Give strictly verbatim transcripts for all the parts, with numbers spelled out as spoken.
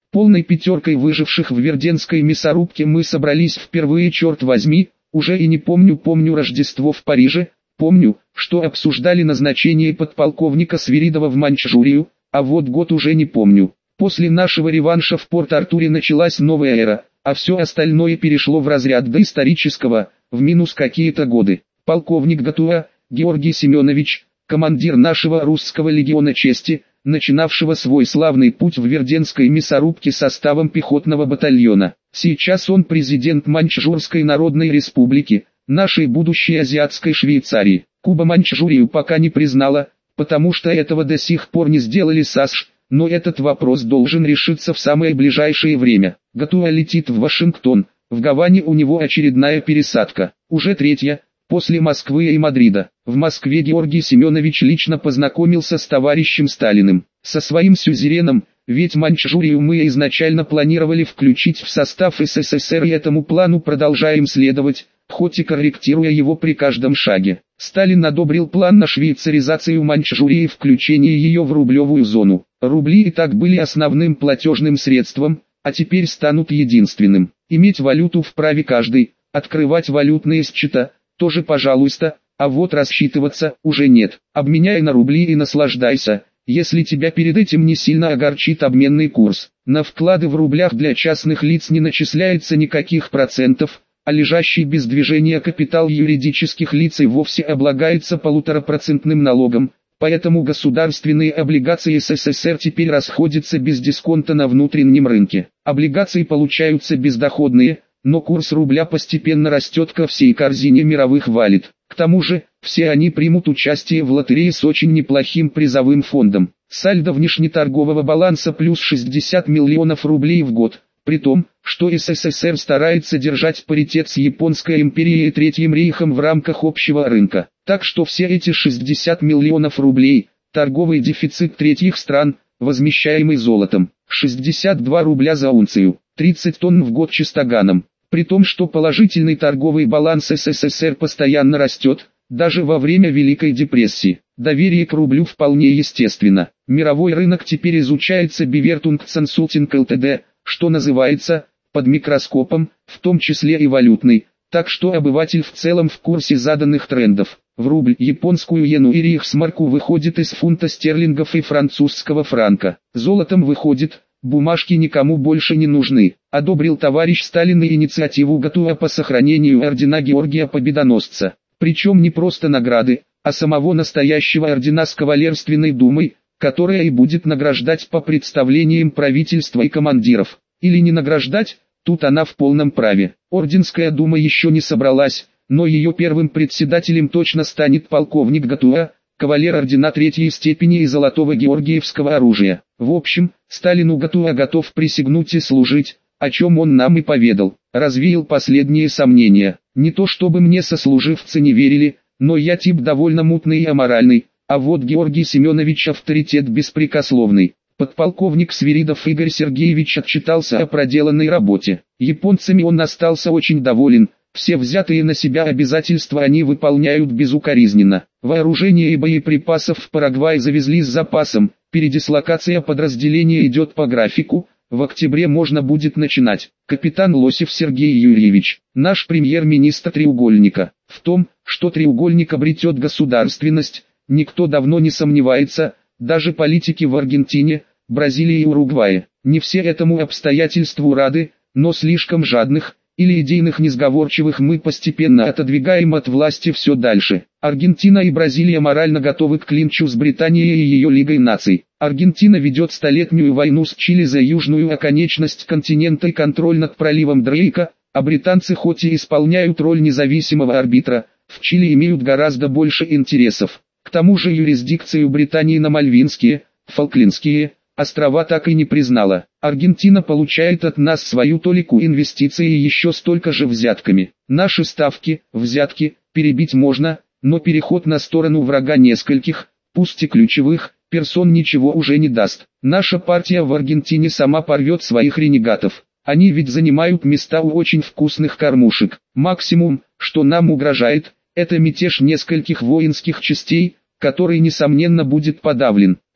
Полной пятеркой выживших в Верденской мясорубке мы собрались впервые, черт возьми, уже и не помню, помню Рождество в Париже, помню, что обсуждали назначение подполковника Свиридова в Маньчжурию, а вот год уже не помню. После нашего реванша в Порт-Артуре началась новая эра, а все остальное перешло в разряд доисторического, в минус какие-то годы. Полковник Гатуа, Георгий Семенович, командир нашего русского легиона чести, начинавшего свой славный путь в Верденской мясорубке составом пехотного батальона. Сейчас он президент Маньчжурской Народной Республики, нашей будущей азиатской Швейцарии. Куба Маньчжурию пока не признала, потому что этого до сих пор не сделали САСШ, но этот вопрос должен решиться в самое ближайшее время. Гатуа летит в Вашингтон, в Гаване у него очередная пересадка, уже третья, после Москвы и Мадрида. В Москве Георгий Семенович лично познакомился с товарищем Сталиным, со своим сюзереном, ведь Маньчжурию мы изначально планировали включить в состав СССР и этому плану продолжаем следовать, хоть и корректируя его при каждом шаге. Сталин одобрил план на швейцаризацию Маньчжурии и включение ее в рублевую зону. Рубли и так были основным платежным средством, а теперь станут единственным. Иметь валюту вправе каждый, открывать валютные счета тоже пожалуйста, а вот рассчитываться уже нет. Обменяй на рубли и наслаждайся, если тебя перед этим не сильно огорчит обменный курс. На вклады в рублях для частных лиц не начисляется никаких процентов, а лежащий без движения капитал юридических лиц и вовсе облагается полуторапроцентным налогом, поэтому государственные облигации СССР теперь расходятся без дисконта на внутреннем рынке. Облигации получаются бездоходные, но курс рубля постепенно растет ко всей корзине мировых валют. К тому же, все они примут участие в лотерее с очень неплохим призовым фондом. Сальдо внешнеторгового баланса плюс шестьдесят миллионов рублей в год. При том, что СССР старается держать паритет с Японской империей и Третьим рейхом в рамках общего рынка. Так что все эти шестьдесят миллионов рублей – торговый дефицит третьих стран, возмещаемый золотом. шестьдесят два рубля за унцию, тридцать тонн в год чистоганом. При том, что положительный торговый баланс СССР постоянно растет, даже во время Великой депрессии. Доверие к рублю вполне естественно. Мировой рынок теперь изучается Bewertung Consulting Ltd, что называется, под микроскопом, в том числе и валютный, так что обыватель в целом в курсе заданных трендов. В рубль, японскую иену и рейхсмарку выходит из фунта стерлингов и французского франка. Золотом выходит, бумажки никому больше не нужны. Одобрил товарищ Сталин инициативу Гатуа по сохранению ордена Георгия Победоносца. Причем не просто награды, а самого настоящего ордена с кавалерственной думой, которая и будет награждать по представлениям правительства и командиров. Или не награждать, тут она в полном праве. Орденская дума еще не собралась, но ее первым председателем точно станет полковник Гатуа, кавалер ордена третьей степени и золотого георгиевского оружия. В общем, Сталину Гатуа готов присягнуть и служить, о чем он нам и поведал. Развеял последние сомнения. Не то чтобы мне сослуживцы не верили, но я тип довольно мутный и аморальный, а вот Георгий Семенович авторитет беспрекословный. Подполковник Свиридов Игорь Сергеевич отчитался о проделанной работе. Японцами он остался очень доволен, все взятые на себя обязательства они выполняют безукоризненно. Вооружение и боеприпасов в Парагвай завезли с запасом, передислокация подразделения идет по графику, в октябре можно будет начинать. Капитан Лосев Сергей Юрьевич, наш премьер-министр треугольника. В том, что треугольник обретет государственность, никто давно не сомневается, даже политики в Аргентине, Бразилии и Уругвае. Не все этому обстоятельству рады, но слишком жадных или идейных несговорчивых мы постепенно отодвигаем от власти все дальше. Аргентина и Бразилия морально готовы к клинчу с Британией и ее Лигой наций. Аргентина ведет столетнюю войну с Чили за южную оконечность континента и контроль над проливом Дрейка, а британцы хоть и исполняют роль независимого арбитра, в Чили имеют гораздо больше интересов. К тому же юрисдикцию Британии на Мальвинские, Фолклендские острова так и не признала. Аргентина получает от нас свою толику инвестиций и еще столько же взятками. Наши ставки, взятки, перебить можно, но переход на сторону врага нескольких, пусть и ключевых, персон ничего уже не даст. Наша партия в Аргентине сама порвет своих ренегатов. Они ведь занимают места у очень вкусных кормушек. Максимум, что нам угрожает, это мятеж нескольких воинских частей, который несомненно будет подавлен.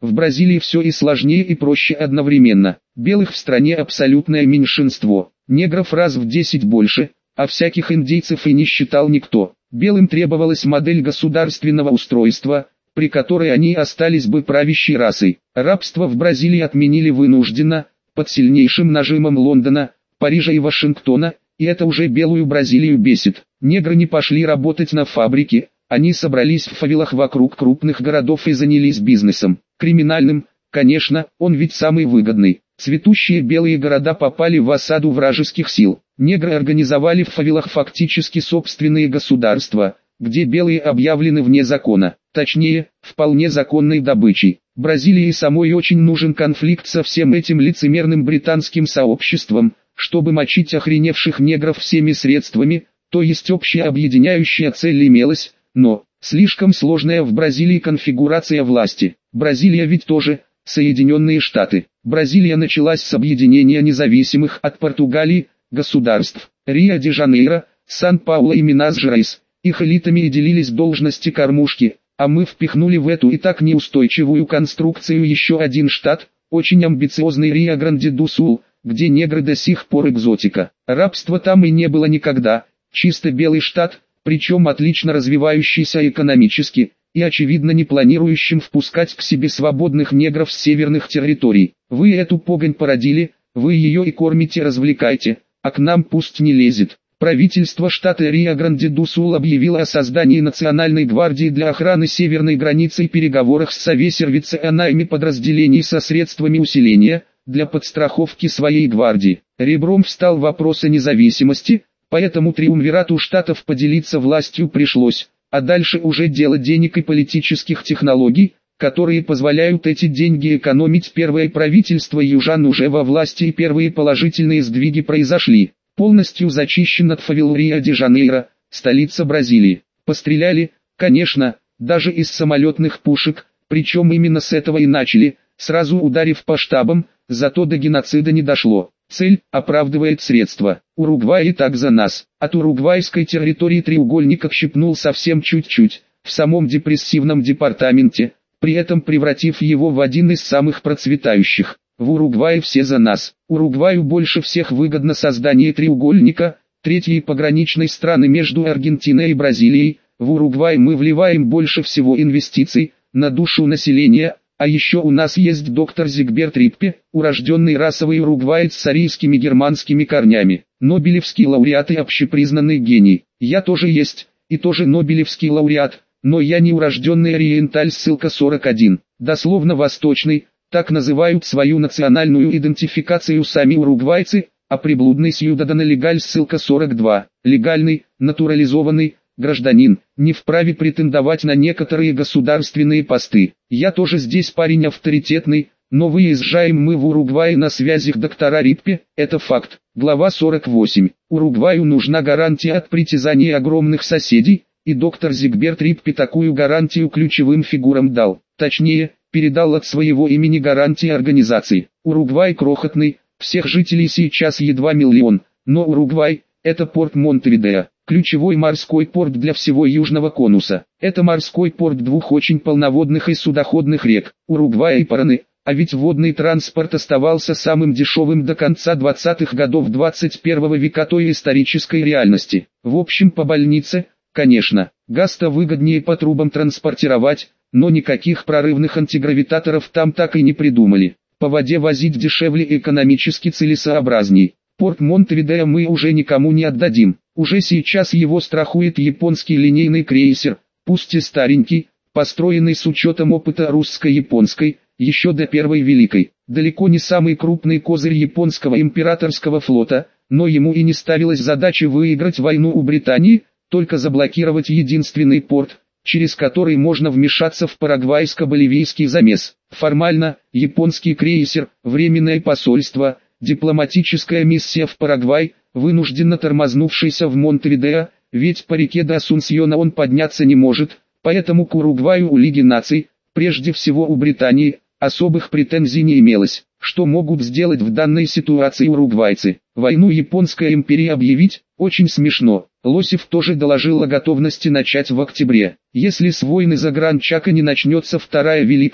В Бразилии все и сложнее и проще одновременно. Белых в стране абсолютное меньшинство, негров раз в десять больше, а всяких индейцев и не считал никто. Белым требовалась модель государственного устройства, при которой они остались бы правящей расой. Рабство в Бразилии отменили вынужденно, под сильнейшим нажимом Лондона, Парижа и Вашингтона, и это уже белую Бразилию бесит. Негры не пошли работать на фабрике, они собрались в фавелах вокруг крупных городов и занялись бизнесом. Криминальным, конечно, он ведь самый выгодный. Цветущие белые города попали в осаду вражеских сил. Негры организовали в фавелах фактически собственные государства, где белые объявлены вне закона, точнее, вполне законной добычей. Бразилии самой очень нужен конфликт со всем этим лицемерным британским сообществом, чтобы мочить охреневших негров всеми средствами, то есть общая объединяющая цель имелась, но слишком сложная в Бразилии конфигурация власти. Бразилия ведь тоже Соединенные Штаты. Бразилия началась с объединения независимых от Португалии государств Рио-де-Жанейро, Сан-Пауло и Минас-Жерайс. Их элитами и делились должности кормушки, а мы впихнули в эту и так неустойчивую конструкцию еще один штат, очень амбициозный Рио-Гранди-ду-Сул, где негры до сих пор экзотика. Рабства там и не было никогда, чисто белый штат, причем отлично развивающийся экономически, и очевидно не планирующим впускать к себе свободных негров с северных территорий. Вы эту погонь породили, вы ее и кормите, развлекайте, а к нам пусть не лезет. Правительство штата Рио-Гранди-ду-Сул объявило о создании Национальной гвардии для охраны северной границы и переговорах с Сове сервиса о найме подразделений со средствами усиления, для подстраховки своей гвардии. Ребром встал вопрос о независимости, поэтому триумвирату штатов поделиться властью пришлось, а дальше уже дело денег и политических технологий, которые позволяют эти деньги экономить. Первое правительство южан уже во власти и первые положительные сдвиги произошли. Полностью зачищен от фавел Рио-де-Жанейро, столица Бразилии. Постреляли, конечно, даже из самолетных пушек, причем именно с этого и начали, сразу ударив по штабам, зато до геноцида не дошло. Цель оправдывает средства. Уругвай и так за нас. От уругвайской территории треугольник отщипнул совсем чуть-чуть, в самом депрессивном департаменте, при этом превратив его в один из самых процветающих. В Уругвае все за нас. Уругваю больше всех выгодно создание треугольника, третьей пограничной страны между Аргентиной и Бразилией. В Уругвай мы вливаем больше всего инвестиций, на душу населения, а еще у нас есть доктор Зигберт Риппе, урожденный расовый уругваец с арийскими германскими корнями, нобелевский лауреат и общепризнанный гений. Я тоже есть, и тоже нобелевский лауреат, но я не урожденный ориенталь, ссылка сорок один, дословно восточный. Так называют свою национальную идентификацию сами уругвайцы, а приблудный сьюдадано легаль, ссылка сорок два, легальный, натурализованный, гражданин, не вправе претендовать на некоторые государственные посты. Я тоже здесь парень авторитетный, но выезжаем мы в Уругвай на связях доктора Риппе, это факт. Глава сорок восемь. Уругваю нужна гарантия от притязаний огромных соседей, и доктор Зигберт Риппе такую гарантию ключевым фигурам дал, точнее, передал от своего имени гарантии организации. Уругвай крохотный, всех жителей сейчас едва миллион, но Уругвай – это порт Монтевидео, ключевой морской порт для всего Южного конуса. Это морской порт двух очень полноводных и судоходных рек, Уругвая и Параны, а ведь водный транспорт оставался самым дешевым до конца двадцатых годов двадцать первого века той исторической реальности. В общем, по больнице, конечно, газ-то выгоднее по трубам транспортировать, но никаких прорывных антигравитаторов там так и не придумали. По воде возить дешевле и экономически целесообразней. Порт Монтевидео мы уже никому не отдадим. Уже сейчас его страхует японский линейный крейсер, пусть и старенький, построенный с учетом опыта русско-японской, еще до Первой Великой. Далеко не самый крупный козырь японского императорского флота, но ему и не ставилась задача выиграть войну у Британии, только заблокировать единственный порт, через который можно вмешаться в парагвайско-боливийский замес. Формально, японский крейсер, временное посольство, дипломатическая миссия в Парагвай, вынужденно тормознувшийся в Монтевидео, ведь по реке до Асунсьона он подняться не может, поэтому к Уругваю у Лиги наций, прежде всего у Британии, особых претензий не имелось. Что могут сделать в данной ситуации уругвайцы? Войну Японской империи объявить? Очень смешно. Лосев тоже доложил о готовности начать в октябре. Если с войны за Гран-Чака не начнется Вторая Великая,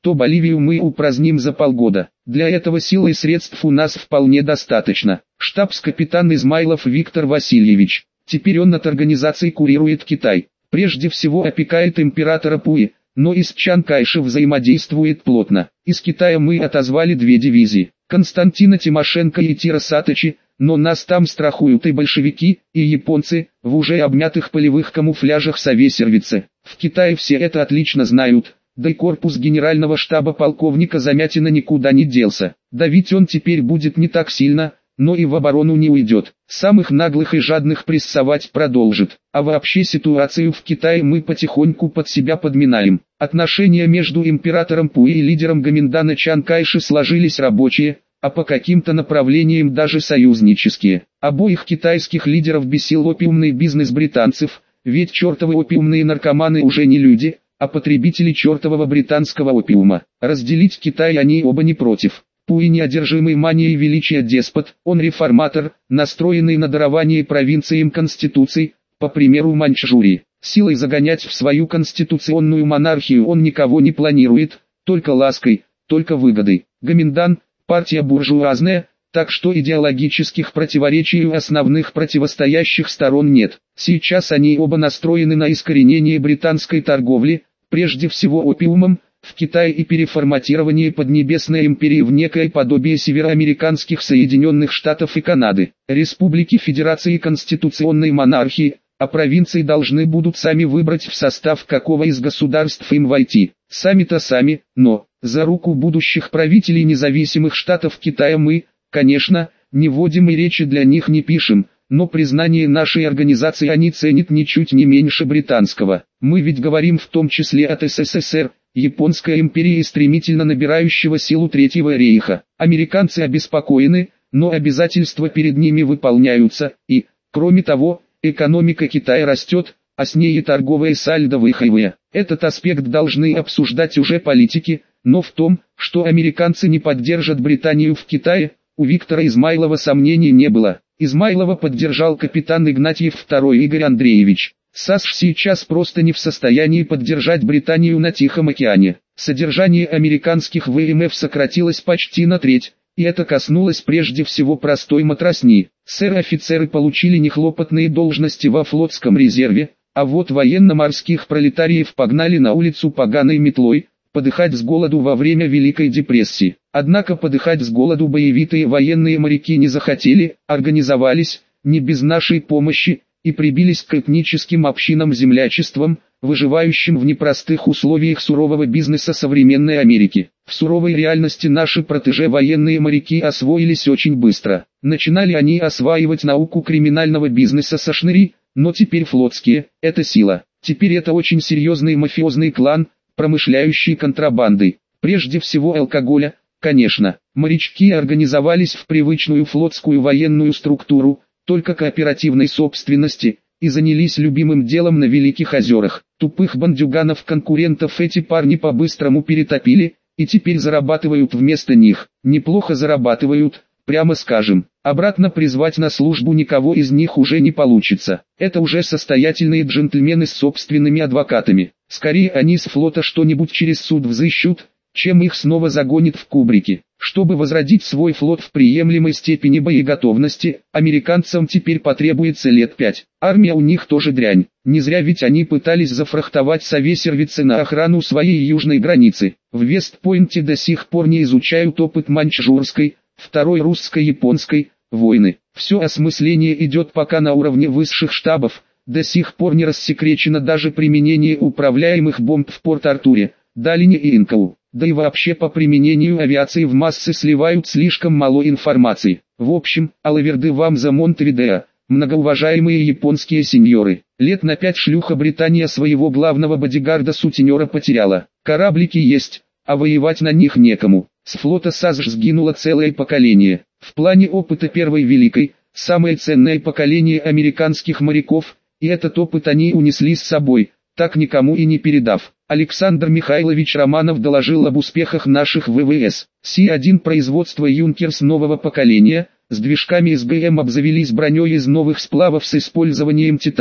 то Боливию мы упраздним за полгода. Для этого сил и средств у нас вполне достаточно. Штабс-капитан Измайлов Виктор Васильевич. Теперь он от организации курирует Китай. Прежде всего опекает императора Пуи, но и с Чан Кайши взаимодействует плотно. Из Китая мы отозвали две дивизии. Константина Тимошенко и Тира Саточи, но нас там страхуют и большевики, и японцы, в уже обмятых полевых камуфляжах совесервицы. В Китае все это отлично знают, да и корпус генерального штаба полковника Замятина никуда не делся. Давить он теперь будет не так сильно, но и в оборону не уйдет. Самых наглых и жадных прессовать продолжит. А вообще ситуацию в Китае мы потихоньку под себя подминаем. Отношения между императором Пуи и лидером Гоминдана Чан Кайши сложились рабочие, а по каким-то направлениям даже союзнические. Обоих китайских лидеров бесил опиумный бизнес британцев, ведь чертовы опиумные наркоманы уже не люди, а потребители чертового британского опиума. Разделить Китай они оба не против. Пуи неодержимый манией величия деспот, он реформатор, настроенный на дарование провинциям конституций, по примеру Маньчжурии. Силой загонять в свою конституционную монархию он никого не планирует, только лаской, только выгодой. Гоминдан – партия буржуазная, так что идеологических противоречий у основных противостоящих сторон нет. Сейчас они оба настроены на искоренение британской торговли, прежде всего опиумом, в Китае и переформатирование Поднебесной империи в некое подобие североамериканских Соединенных Штатов и Канады. Республики Федерации конституционной монархии, а провинции должны будут сами выбрать, в состав какого из государств им войти. Сами-то сами, но, за руку будущих правителей независимых штатов Китая мы, конечно, не вводим и речи для них не пишем, но признание нашей организации они ценят ничуть не меньше британского. Мы ведь говорим в том числе от СССР, Японской империи и стремительно набирающего силу Третьего рейха. Американцы обеспокоены, но обязательства перед ними выполняются, и, кроме того, экономика Китая растет, а с ней и торговые сальдо выхаивая. Этот аспект должны обсуждать уже политики, но в том, что американцы не поддержат Британию в Китае, у Виктора Измайлова сомнений не было. Измайлова поддержал капитан Игнатьев второй Игорь Андреевич. САСШ сейчас просто не в состоянии поддержать Британию на Тихом океане. Содержание американских ВМФ сократилось почти на треть, и это коснулось прежде всего простой матросни. Сэр-офицеры получили нехлопотные должности во флотском резерве, а вот военно-морских пролетариев погнали на улицу поганой метлой, подыхать с голоду во время Великой депрессии. Однако подыхать с голоду боевитые военные моряки не захотели, организовались, не без нашей помощи, и прибились к этническим общинам землячеством, выживающим в непростых условиях сурового бизнеса современной Америки. В суровой реальности наши протеже военные моряки освоились очень быстро. Начинали они осваивать науку криминального бизнеса со шныри, но теперь флотские – это сила. Теперь это очень серьезный мафиозный клан, промышляющий контрабандой. Прежде всего алкоголя, конечно. Морячки организовались в привычную флотскую военную структуру, только кооперативной собственности, и занялись любимым делом на Великих озерах. Тупых бандюганов-конкурентов эти парни по-быстрому перетопили, и теперь зарабатывают вместо них. Неплохо зарабатывают, прямо скажем. Обратно призвать на службу никого из них уже не получится. Это уже состоятельные джентльмены с собственными адвокатами. Скорее они с флота что-нибудь через суд взыщут, чем их снова загонит в кубрики. Чтобы возродить свой флот в приемлемой степени боеготовности, американцам теперь потребуется лет пять. Армия у них тоже дрянь. Не зря ведь они пытались зафрахтовать совесервицы на охрану своей южной границы. В Вестпойнте до сих пор не изучают опыт Маньчжурской, Второй русско-японской войны. Все осмысление идет пока на уровне высших штабов, до сих пор не рассекречено даже применение управляемых бомб в Порт-Артуре, Далине и Инкоу. Да и вообще по применению авиации в массы сливают слишком мало информации. В общем, алаверды вам за Монтевидео, многоуважаемые японские сеньоры. Лет на пять шлюха Британия своего главного бодигарда-сутенера потеряла. Кораблики есть, а воевать на них некому. С флота САСШ сгинуло целое поколение. В плане опыта Первой Великой, самое ценное поколение американских моряков, и этот опыт они унесли с собой, так никому и не передав. Александр Михайлович Романов доложил об успехах наших ВВС. Си один производства «Юнкерс» нового поколения, с движками СГМ обзавелись броней из новых сплавов с использованием титана,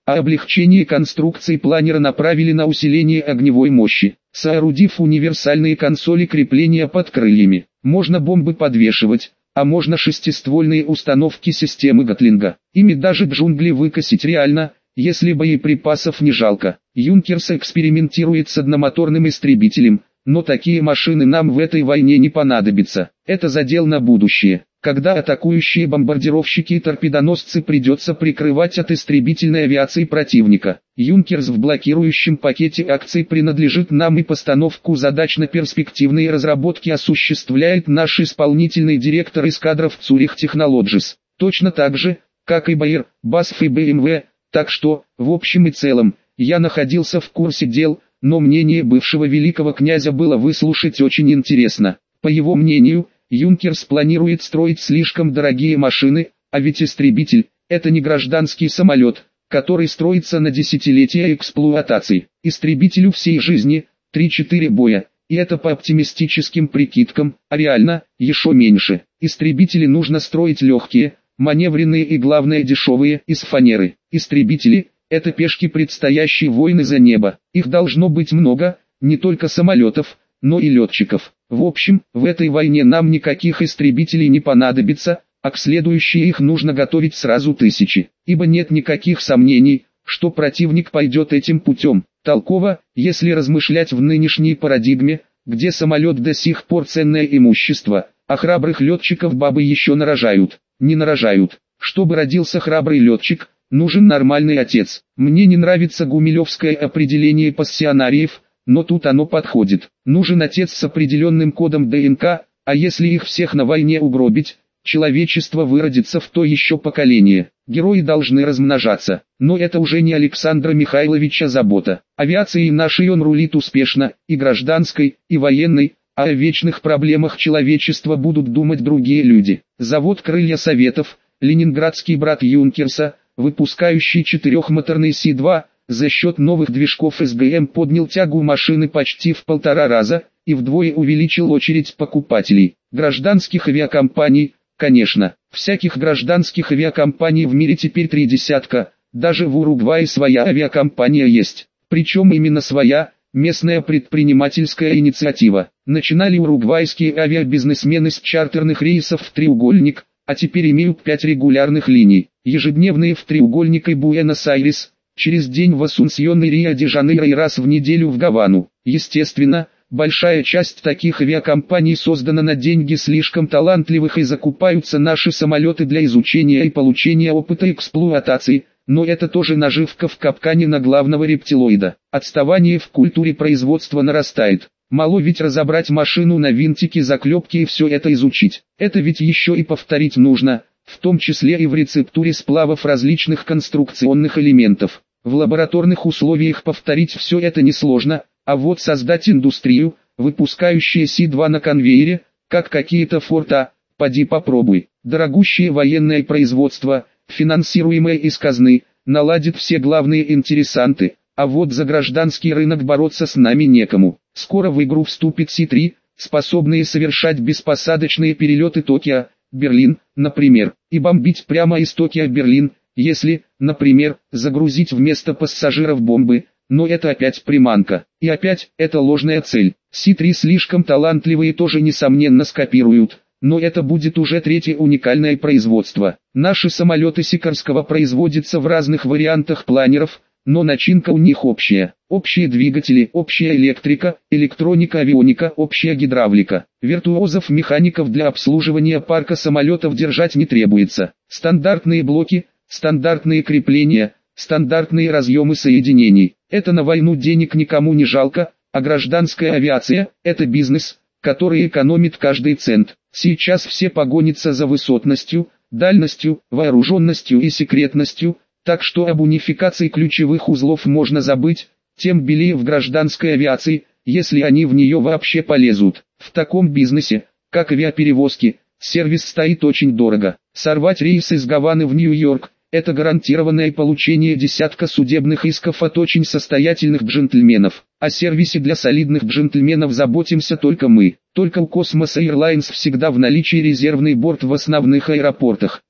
а облегчение конструкции планера направили на усиление огневой мощи, соорудив универсальные консоли крепления под крыльями. Можно бомбы подвешивать, а можно шестиствольные установки системы Гатлинга. Ими даже джунгли выкосить реально, если боеприпасов не жалко. Юнкерс экспериментирует с одномоторным истребителем, но такие машины нам в этой войне не понадобятся. Это задел на будущее, когда атакующие бомбардировщики и торпедоносцы придется прикрывать от истребительной авиации противника. Юнкерс в блокирующем пакете акций принадлежит нам, и постановку задач на перспективные разработки осуществляет наш исполнительный директор эскадров Zurich Technologies. Точно так же, как и Bayer, бэ а эс эф и бэ эм вэ, так что, в общем и целом, я находился в курсе дел, но мнение бывшего великого князя было выслушать очень интересно. По его мнению, Юнкерс планирует строить слишком дорогие машины, а ведь истребитель – это не гражданский самолет, который строится на десятилетия эксплуатации. Истребителю всей жизни – три-четыре боя, и это по оптимистическим прикидкам, а реально – еще меньше. Истребители нужно строить легкие, маневренные и главное дешевые, из фанеры. Истребители – это пешки предстоящей войны за небо. Их должно быть много, не только самолетов, но и летчиков. В общем, в этой войне нам никаких истребителей не понадобится, а к следующей их нужно готовить сразу тысячи. Ибо нет никаких сомнений, что противник пойдет этим путем. Толково, если размышлять в нынешней парадигме, где самолет до сих пор ценное имущество, а храбрых летчиков бабы еще нарожают. Не нарожают. Чтобы родился храбрый летчик, нужен нормальный отец. Мне не нравится гумилевское определение пассионариев, но тут оно подходит. Нужен отец с определенным кодом ДНК, а если их всех на войне угробить, человечество выродится в то еще поколение. Герои должны размножаться, но это уже не Александра Михайловича забота. Авиацией нашей он рулит успешно, и гражданской, и военной, а о вечных проблемах человечества будут думать другие люди. Завод «Крылья Советов», ленинградский брат Юнкерса, выпускающий четырехмоторный Си два, за счет новых движков эс гэ эм поднял тягу машины почти в полтора раза, и вдвое увеличил очередь покупателей. Гражданских авиакомпаний, конечно, всяких гражданских авиакомпаний в мире теперь три десятка, даже в Уругвае своя авиакомпания есть. Причем именно своя, местная предпринимательская инициатива. Начинали уругвайские авиабизнесмены с чартерных рейсов в треугольник, а теперь имеют пять регулярных линий, ежедневные в треугольник и Буэнос-Айрес, через день в Асунсьон и Рио-де-Жанейро и раз в неделю в Гавану. Естественно, большая часть таких авиакомпаний создана на деньги слишком талантливых и закупаются наши самолеты для изучения и получения опыта эксплуатации, но это тоже наживка в капкане на главного рептилоида. Отставание в культуре производства нарастает. Мало ведь разобрать машину на винтики, заклепки и все это изучить. Это ведь еще и повторить нужно, в том числе и в рецептуре сплавов различных конструкционных элементов. В лабораторных условиях повторить все это несложно, а вот создать индустрию, выпускающую Си два на конвейере, как какие-то Форта, поди попробуй. Дорогущее военное производство, финансируемое из казны, наладит все главные интересанты, а вот за гражданский рынок бороться с нами некому. Скоро в игру вступит Си три, способные совершать беспосадочные перелеты Токио, Берлин, например, и бомбить прямо из Токио Берлин, если, например, загрузить вместо пассажиров бомбы, но это опять приманка. И опять, это ложная цель. Си три слишком талантливые тоже несомненно скопируют, но это будет уже третье уникальное производство. Наши самолеты Сикорского производятся в разных вариантах планеров, но начинка у них общая. Общие двигатели, общая электрика, электроника, авионика, общая гидравлика. Виртуозов-механиков для обслуживания парка самолетов держать не требуется. Стандартные блоки, стандартные крепления, стандартные разъемы соединений. Это на войну денег никому не жалко, а гражданская авиация – это бизнес, который экономит каждый цент. Сейчас все погонятся за высотностью, дальностью, вооруженностью и секретностью, так что об унификации ключевых узлов можно забыть, тем белее в гражданской авиации, если они в нее вообще полезут. В таком бизнесе, как авиаперевозки, сервис стоит очень дорого. Сорвать рейс из Гаваны в Нью-Йорк – это гарантированное получение десятка судебных исков от очень состоятельных джентльменов. О сервисе для солидных джентльменов заботимся только мы. Только у Cosmos Airlines всегда в наличии резервный борт в основных аэропортах.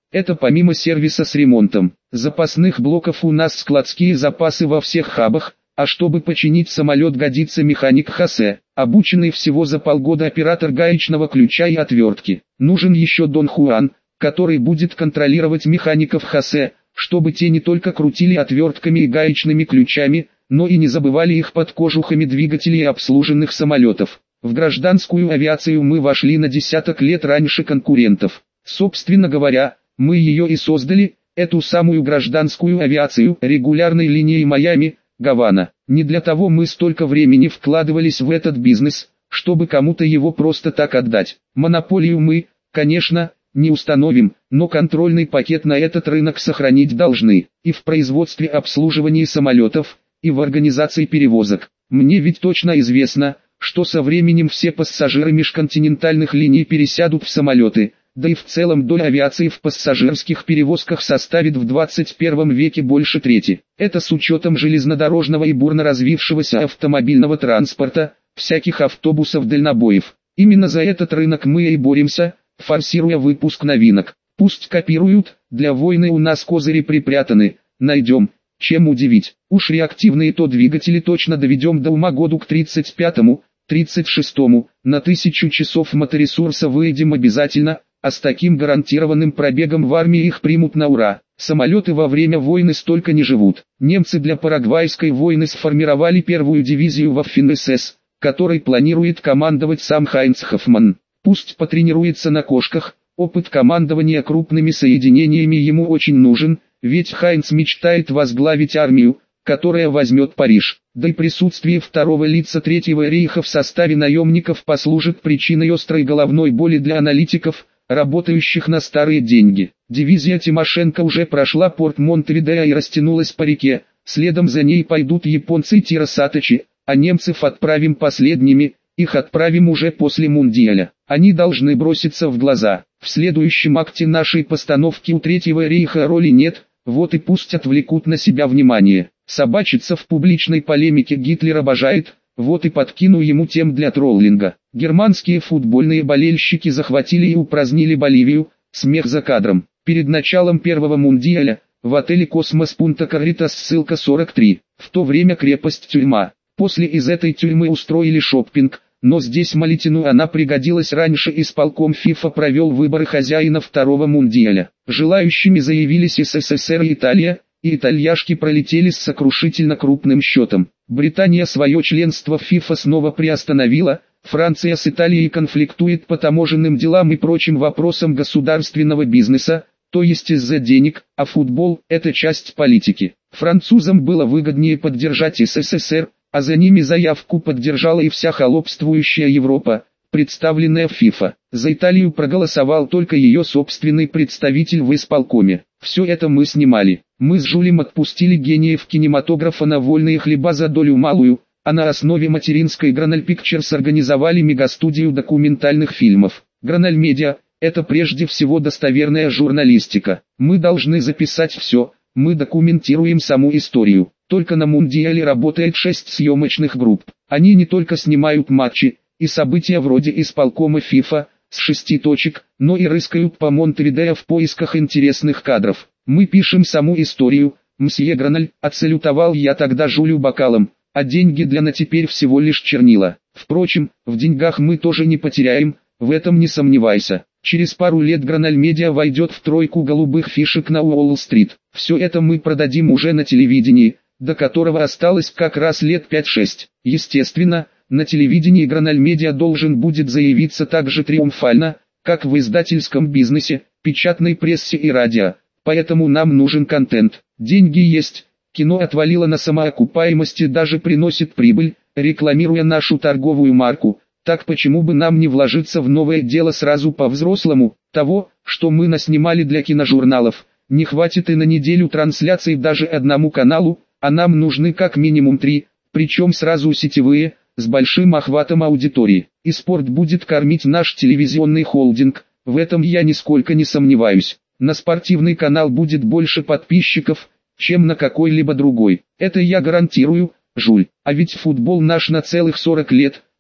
Это помимо сервиса с ремонтом. Запасных блоков у нас складские запасы во всех хабах, а чтобы починить самолет годится механик Хосе, обученный всего за полгода оператор гаечного ключа и отвертки. Нужен еще Дон Хуан, который будет контролировать механиков Хосе, чтобы те не только крутили отвертками и гаечными ключами, но и не забывали их под кожухами двигателей обслуженных самолетов. В гражданскую авиацию мы вошли на десяток лет раньше конкурентов. Собственно говоря, мы ее и создали, эту самую гражданскую авиацию регулярной линии Майами, Гавана. Не для того мы столько времени вкладывались в этот бизнес, чтобы кому-то его просто так отдать. Монополию мы, конечно, не установим, но контрольный пакет на этот рынок сохранить должны. И в производстве обслуживания самолетов, и в организации перевозок. Мне ведь точно известно, что со временем все пассажиры межконтинентальных линий пересядут в самолеты, да и в целом доля авиации в пассажирских перевозках составит в двадцать первом веке больше трети. Это с учетом железнодорожного и бурно развившегося автомобильного транспорта, всяких автобусов-дальнобоев. Именно за этот рынок мы и боремся, форсируя выпуск новинок. Пусть копируют, для войны у нас козыри припрятаны, найдем, чем удивить. Уж реактивные то двигатели точно доведем до ума году к тридцать пятому, тридцать шестому, на тысячу часов моторесурса выйдем обязательно, а с таким гарантированным пробегом в армии их примут на ура. Самолеты во время войны столько не живут. Немцы для Парагвайской войны сформировали первую дивизию Waffen-эс эс, которой планирует командовать сам Хайнц Хоффман. Пусть потренируется на кошках, опыт командования крупными соединениями ему очень нужен, ведь Хайнц мечтает возглавить армию, которая возьмет Париж. Да и присутствие второго лица Третьего рейха в составе наемников послужит причиной острой головной боли для аналитиков, работающих на старые деньги. Дивизия Тимошенко уже прошла порт Монтевидео и растянулась по реке, следом за ней пойдут японцы и Тирасаточи, а немцев отправим последними, их отправим уже после Мундиаля. Они должны броситься в глаза. В следующем акте нашей постановки у Третьего рейха роли нет, вот и пусть отвлекут на себя внимание. Собачиться в публичной полемике Гитлер обожает, вот и подкину ему тем для троллинга. Германские футбольные болельщики захватили и упразднили Боливию, смех за кадром. Перед началом первого Мундиаля, в отеле Космос Пунта-Карритас ссылка сорок три, в то время крепость-тюрьма. После из этой тюрьмы устроили шоппинг, но здесь Малетину она пригодилась раньше. Исполком ФИФА провел выборы хозяина второго Мундиаля. Желающими заявились СССР и Италия, и итальяшки пролетели с сокрушительно крупным счетом. Британия свое членство в ФИФА снова приостановила, Франция с Италией конфликтует по таможенным делам и прочим вопросам государственного бизнеса, то есть из-за денег, а футбол – это часть политики. Французам было выгоднее поддержать СССР, а за ними заявку поддержала и вся холопствующая Европа, представленная в ФИФА. За Италию проголосовал только ее собственный представитель в исполкоме. Все это мы снимали. Мы с Жулем отпустили гениев кинематографа на вольные хлеба за долю малую, а на основе материнской Граналь Pictures организовали мегастудию документальных фильмов. Граналь Медиа – это прежде всего достоверная журналистика. Мы должны записать все, мы документируем саму историю. Только на Мундиале работает шесть съемочных групп. Они не только снимают матчи и события вроде исполкома ФИФА с шести точек, но и рыскают по Монтевидео в поисках интересных кадров. Мы пишем саму историю, мсье Граналь, отсалютовал я тогда Жюлю бокалом, а деньги для на теперь всего лишь чернила. Впрочем, в деньгах мы тоже не потеряем, в этом не сомневайся. Через пару лет Граналь Медиа войдет в тройку голубых фишек на Уолл-стрит. Все это мы продадим уже на телевидении, до которого осталось как раз лет пять-шесть. Естественно, на телевидении Граналь Медиа должен будет заявиться так же триумфально, как в издательском бизнесе, печатной прессе и радио. Поэтому нам нужен контент. Деньги есть, кино отвалило на самоокупаемости, даже приносит прибыль, рекламируя нашу торговую марку. Так почему бы нам не вложиться в новое дело сразу по-взрослому? Того, что мы наснимали для киножурналов, не хватит и на неделю трансляций даже одному каналу, а нам нужны как минимум три, причем сразу сетевые, с большим охватом аудитории. И спорт будет кормить наш телевизионный холдинг, в этом я нисколько не сомневаюсь. На спортивный канал будет больше подписчиков, чем на какой-либо другой. Это я гарантирую, Жуль. А ведь футбол наш на целых сорок лет,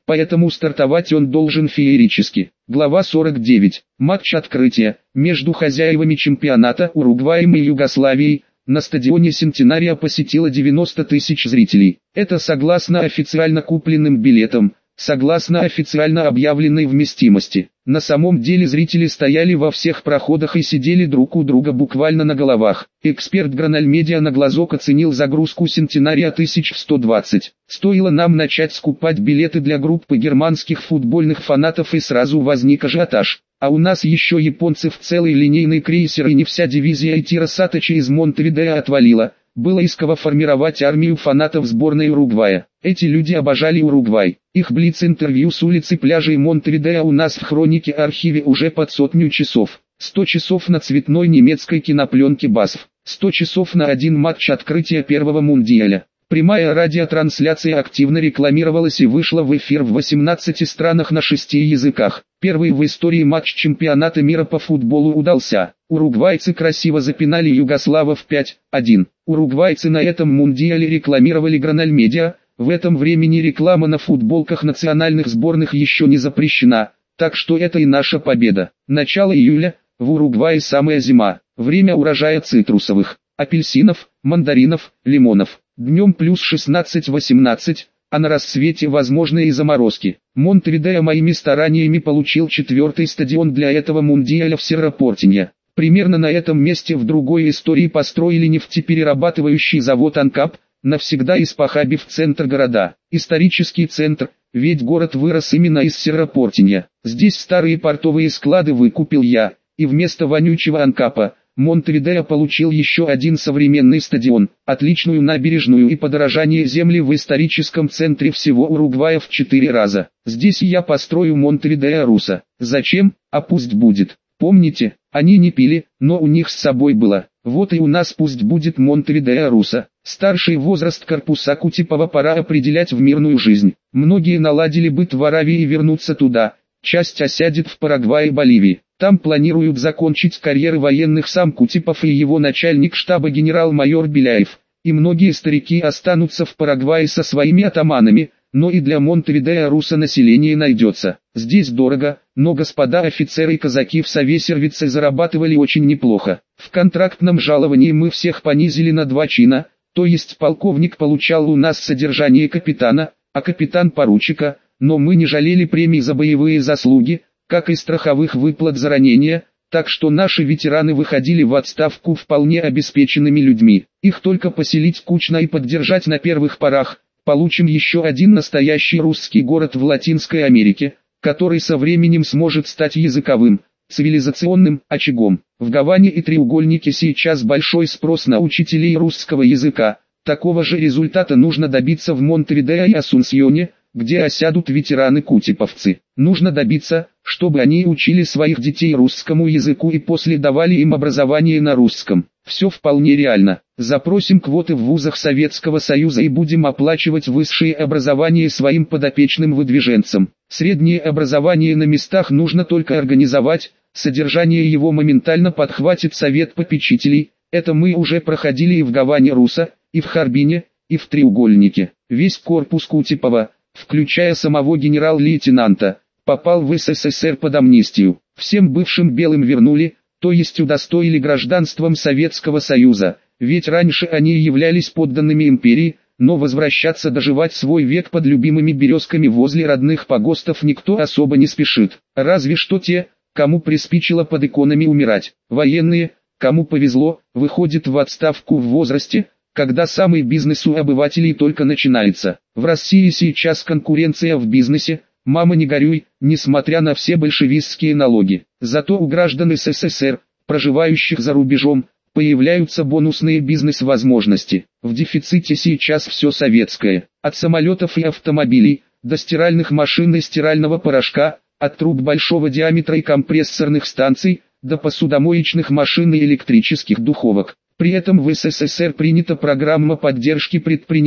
поэтому стартовать он должен феерически. Глава сорок девять. Матч открытия между хозяевами чемпионата Уругваем и Югославией на стадионе Сентенария посетило девяносто тысяч зрителей. Это согласно официально купленным билетам, согласно официально объявленной вместимости. На самом деле зрители стояли во всех проходах и сидели друг у друга буквально на головах. Эксперт Гранальмедиа на глазок оценил загрузку Сентенария тысяча сто двадцать. Стоило нам начать скупать билеты для группы германских футбольных фанатов, и сразу возник ажиотаж. А у нас еще японцев целый линейный крейсер, и не вся дивизия Итиро Саточи из Монтевидео отвалила. Было из кого формировать армию фанатов сборной Уругвая. Эти люди обожали Уругвай. Их блиц-интервью с улицы пляжей Монтевидео у нас в хронике-архиве уже под сотню часов. сто часов на цветной немецкой кинопленке БАСФ. сто часов на один матч открытия первого мундиаля. Прямая радиотрансляция активно рекламировалась и вышла в эфир в восемнадцати странах на шести языках. Первый в истории матч чемпионата мира по футболу удался. Уругвайцы красиво запинали югославов пять один. Уругвайцы на этом мундиале рекламировали Гранальмедиа. В этом времени реклама на футболках национальных сборных еще не запрещена, так что это и наша победа. Начало июля, в Уругвае самая зима, время урожая цитрусовых, апельсинов, мандаринов, лимонов. Днем плюс шестнадцать-восемнадцать, а на рассвете возможны и заморозки. Монтевидео моими стараниями получил четвертый стадион для этого мундиаля в Серра-Портинья. Примерно на этом месте в другой истории построили нефтеперерабатывающий завод «Анкап», навсегда испохабив центр города. Исторический центр, ведь город вырос именно из Серра-Портинья. Здесь старые портовые склады выкупил я, и вместо вонючего «Анкапа» Монтевидео получил еще один современный стадион, отличную набережную и подорожание земли в историческом центре всего Уругвая в четыре раза. Здесь я построю Монтевидео Руса. Зачем? А пусть будет. Помните, они не пили, но у них с собой было. Вот и у нас пусть будет Монтевидео Руса. Старший возраст корпуса Кутипова пора определять в мирную жизнь. Многие наладили быт в Аравии и вернуться туда. Часть осядет в Парагвае и Боливии. Там планируют закончить карьеры военных сам Кутипов и его начальник штаба генерал-майор Беляев. И многие старики останутся в Парагвае со своими атаманами, но и для Монтевидео Руса население найдется. Здесь дорого, но господа офицеры и казаки в Совесервице зарабатывали очень неплохо. В контрактном жаловании мы всех понизили на два чина, то есть полковник получал у нас содержание капитана, а капитан поручика, но мы не жалели премий за боевые заслуги, как и страховых выплат за ранения, так что наши ветераны выходили в отставку вполне обеспеченными людьми. Их только поселить кучно и поддержать на первых порах, получим еще один настоящий русский город в Латинской Америке, который со временем сможет стать языковым, цивилизационным очагом. В Гаване и Треугольнике сейчас большой спрос на учителей русского языка. Такого же результата нужно добиться в Монтевидео и Асунсьоне, где осядут ветераны-кутиповцы. Нужно добиться, чтобы они учили своих детей русскому языку и после давали им образование на русском. Все вполне реально. Запросим квоты в вузах Советского Союза и будем оплачивать высшее образование своим подопечным выдвиженцам. Среднее образование на местах нужно только организовать, содержание его моментально подхватит совет попечителей. Это мы уже проходили и в Гаване Руса, и в Харбине, и в Треугольнике. Весь корпус Кутипова, включая самого генерал-лейтенанта, попал в СССР под амнистию. Всем бывшим белым вернули, то есть удостоили гражданством Советского Союза, ведь раньше они являлись подданными империи, но возвращаться доживать свой век под любимыми березками возле родных погостов никто особо не спешит. Разве что те, кому приспичило под иконами умирать. Военные, кому повезло, выходят в отставку в возрасте, когда самый бизнес у обывателей только начинается. В России сейчас конкуренция в бизнесе, мама не горюй, несмотря на все большевистские налоги. Зато у граждан СССР, проживающих за рубежом, появляются бонусные бизнес-возможности. В дефиците сейчас все советское, от самолетов и автомобилей, до стиральных машин и стирального порошка, от труб большого диаметра и компрессорных станций, до посудомоечных машин и электрических духовок. При этом в СССР принята программа поддержки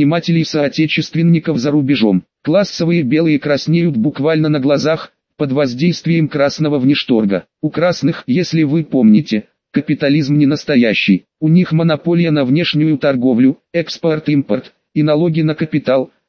предпринимателей-соотечественников за рубежом. Классовые белые краснеют буквально на глазах, под воздействием красного внешторга. У красных, если вы помните, капитализм не настоящий. У них монополия на внешнюю торговлю, экспорт-импорт, и налоги на капитал,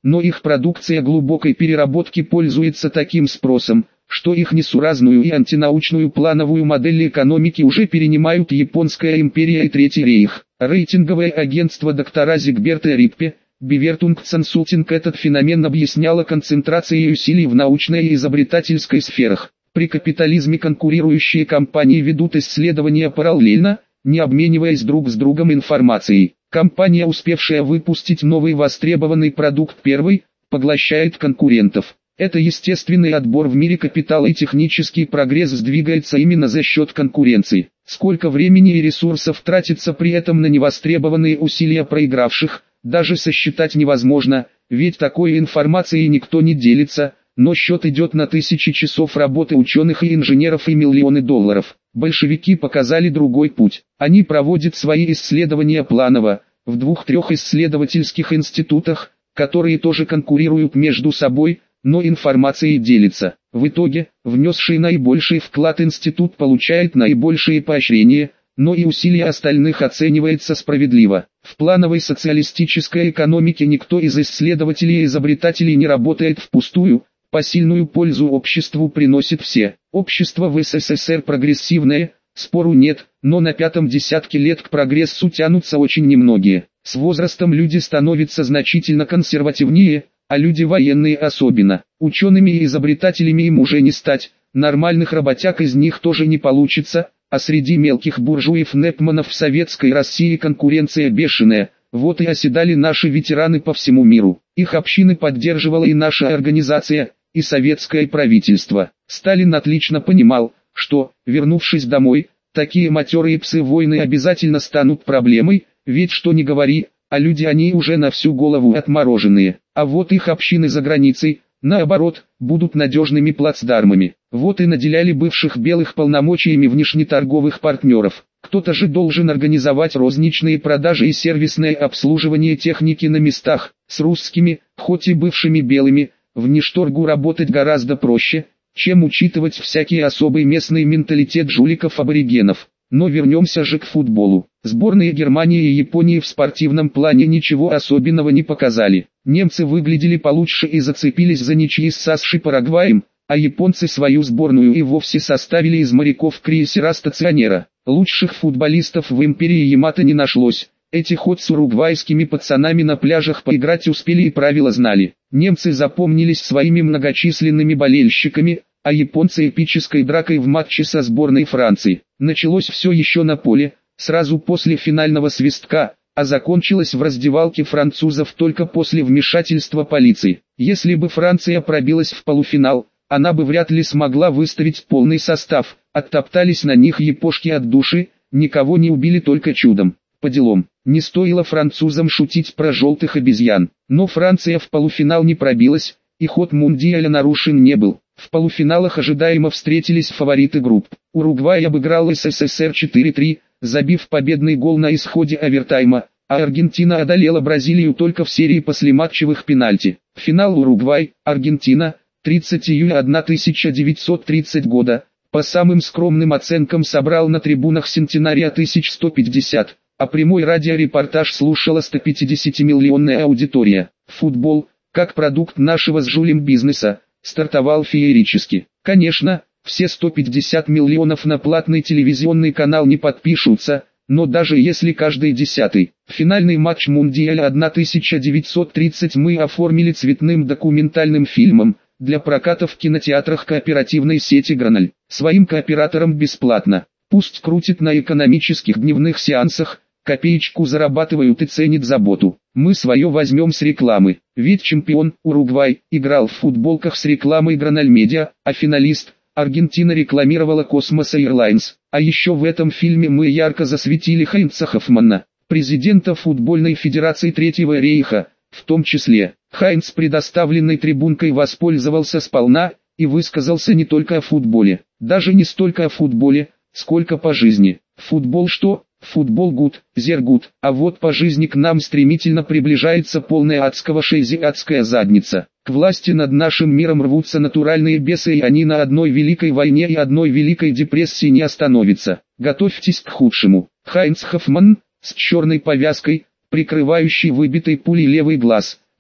но их продукция глубокой переработки пользуется таким спросом, что их несуразную и антинаучную плановую модель экономики уже перенимают Японская империя и Третий рейх. Рейтинговое агентство доктора Зигберта Риппе, Bewertung Consulting этот феномен объясняло концентрацией усилий в научной и изобретательской сферах. При капитализме конкурирующие компании ведут исследования параллельно, не обмениваясь друг с другом информацией. Компания, успевшая выпустить новый востребованный продукт первой, поглощает конкурентов. Это естественный отбор в мире капитала, и технический прогресс сдвигается именно за счет конкуренции. Сколько времени и ресурсов тратится при этом на невостребованные усилия проигравших, даже сосчитать невозможно, ведь такой информацией никто не делится, но счет идет на тысячи часов работы ученых и инженеров и миллионы долларов. Большевики показали другой путь. Они проводят свои исследования планово, в двух-трех исследовательских институтах, которые тоже конкурируют между собой, но информацией делится. В итоге, внесший наибольший вклад институт получает наибольшие поощрения, но и усилия остальных оценивается справедливо. В плановой социалистической экономике никто из исследователей и изобретателей не работает впустую, посильную пользу обществу приносит все. Общество в СССР прогрессивное, спору нет, но на пятом десятке лет к прогрессу тянутся очень немногие. С возрастом люди становятся значительно консервативнее, а люди военные особенно. Учеными и изобретателями им уже не стать, нормальных работяг из них тоже не получится, а среди мелких буржуев-непманов в советской России конкуренция бешеная. Вот и оседали наши ветераны по всему миру. Их общины поддерживала и наша организация, и советское правительство. Сталин отлично понимал, что, вернувшись домой, такие матерые псы-войны обязательно станут проблемой, ведь что ни говори, а люди они уже на всю голову отмороженные. А вот их общины за границей, наоборот, будут надежными плацдармами. Вот и наделяли бывших белых полномочиями внешнеторговых партнеров. Кто-то же должен организовать розничные продажи и сервисное обслуживание техники на местах. С русскими, хоть и бывшими белыми, внешторгу работать гораздо проще, чем учитывать всякий особый местный менталитет жуликов-аборигенов. Но вернемся же к футболу. Сборные Германии и Японии в спортивном плане ничего особенного не показали. Немцы выглядели получше и зацепились за ничьи с САСШ и Парагваем, а японцы свою сборную и вовсе составили из моряков крейсера-стационера. Лучших футболистов в империи Ямато не нашлось. Эти ход с уругвайскими пацанами на пляжах поиграть успели и правила знали. Немцы запомнились своими многочисленными болельщиками, а японцы эпической дракой в матче со сборной Франции. Началось все еще на поле, сразу после финального свистка, а закончилось в раздевалке французов только после вмешательства полиции. Если бы Франция пробилась в полуфинал, она бы вряд ли смогла выставить полный состав. Оттоптались на них япошки от души, никого не убили только чудом. По делам, не стоило французам шутить про желтых обезьян. Но Франция в полуфинал не пробилась, и ход Мундиаля нарушен не был. В полуфиналах ожидаемо встретились фавориты групп. Уругвай обыграл СССР четыре три, забив победный гол на исходе овертайма, а Аргентина одолела Бразилию только в серии послематчевых пенальти. Финал Уругвай-Аргентина, тридцатого июля тысяча девятьсот тридцатого года, по самым скромным оценкам собрал на трибунах Сентенария тысяча сто пятьдесят, а прямой радиорепортаж слушала стопятидесятимиллионная аудитория. Футбол, как продукт нашего с Жулем бизнеса, стартовал феерически. Конечно, все сто пятьдесят миллионов на платный телевизионный канал не подпишутся, но даже если каждый десятый. Финальный матч Мундиаля тысяча девятьсот тридцать мы оформили цветным документальным фильмом, для проката в кинотеатрах кооперативной сети «Граналь». Своим кооператорам бесплатно. Пусть крутит на экономических дневных сеансах, копеечку зарабатывают и ценит заботу. Мы свое возьмем с рекламы. Ведь чемпион, Уругвай, играл в футболках с рекламой Граналь Медиа, а финалист, Аргентина, рекламировала Космос Airlines. А еще в этом фильме мы ярко засветили Хайнца Хоффмана, президента футбольной федерации Третьего рейха. В том числе, Хайнц предоставленной трибункой воспользовался сполна, и высказался не только о футболе. Даже не столько о футболе, сколько по жизни. Футбол что? Футбол гуд, зер гуд, а вот по жизни к нам стремительно приближается полная адского шейзи адская задница. К власти над нашим миром рвутся натуральные бесы, и они на одной великой войне и одной великой депрессии не остановятся. Готовьтесь к худшему. Хайнц Хоффман, с черной повязкой, прикрывающий выбитой пулей левый глаз,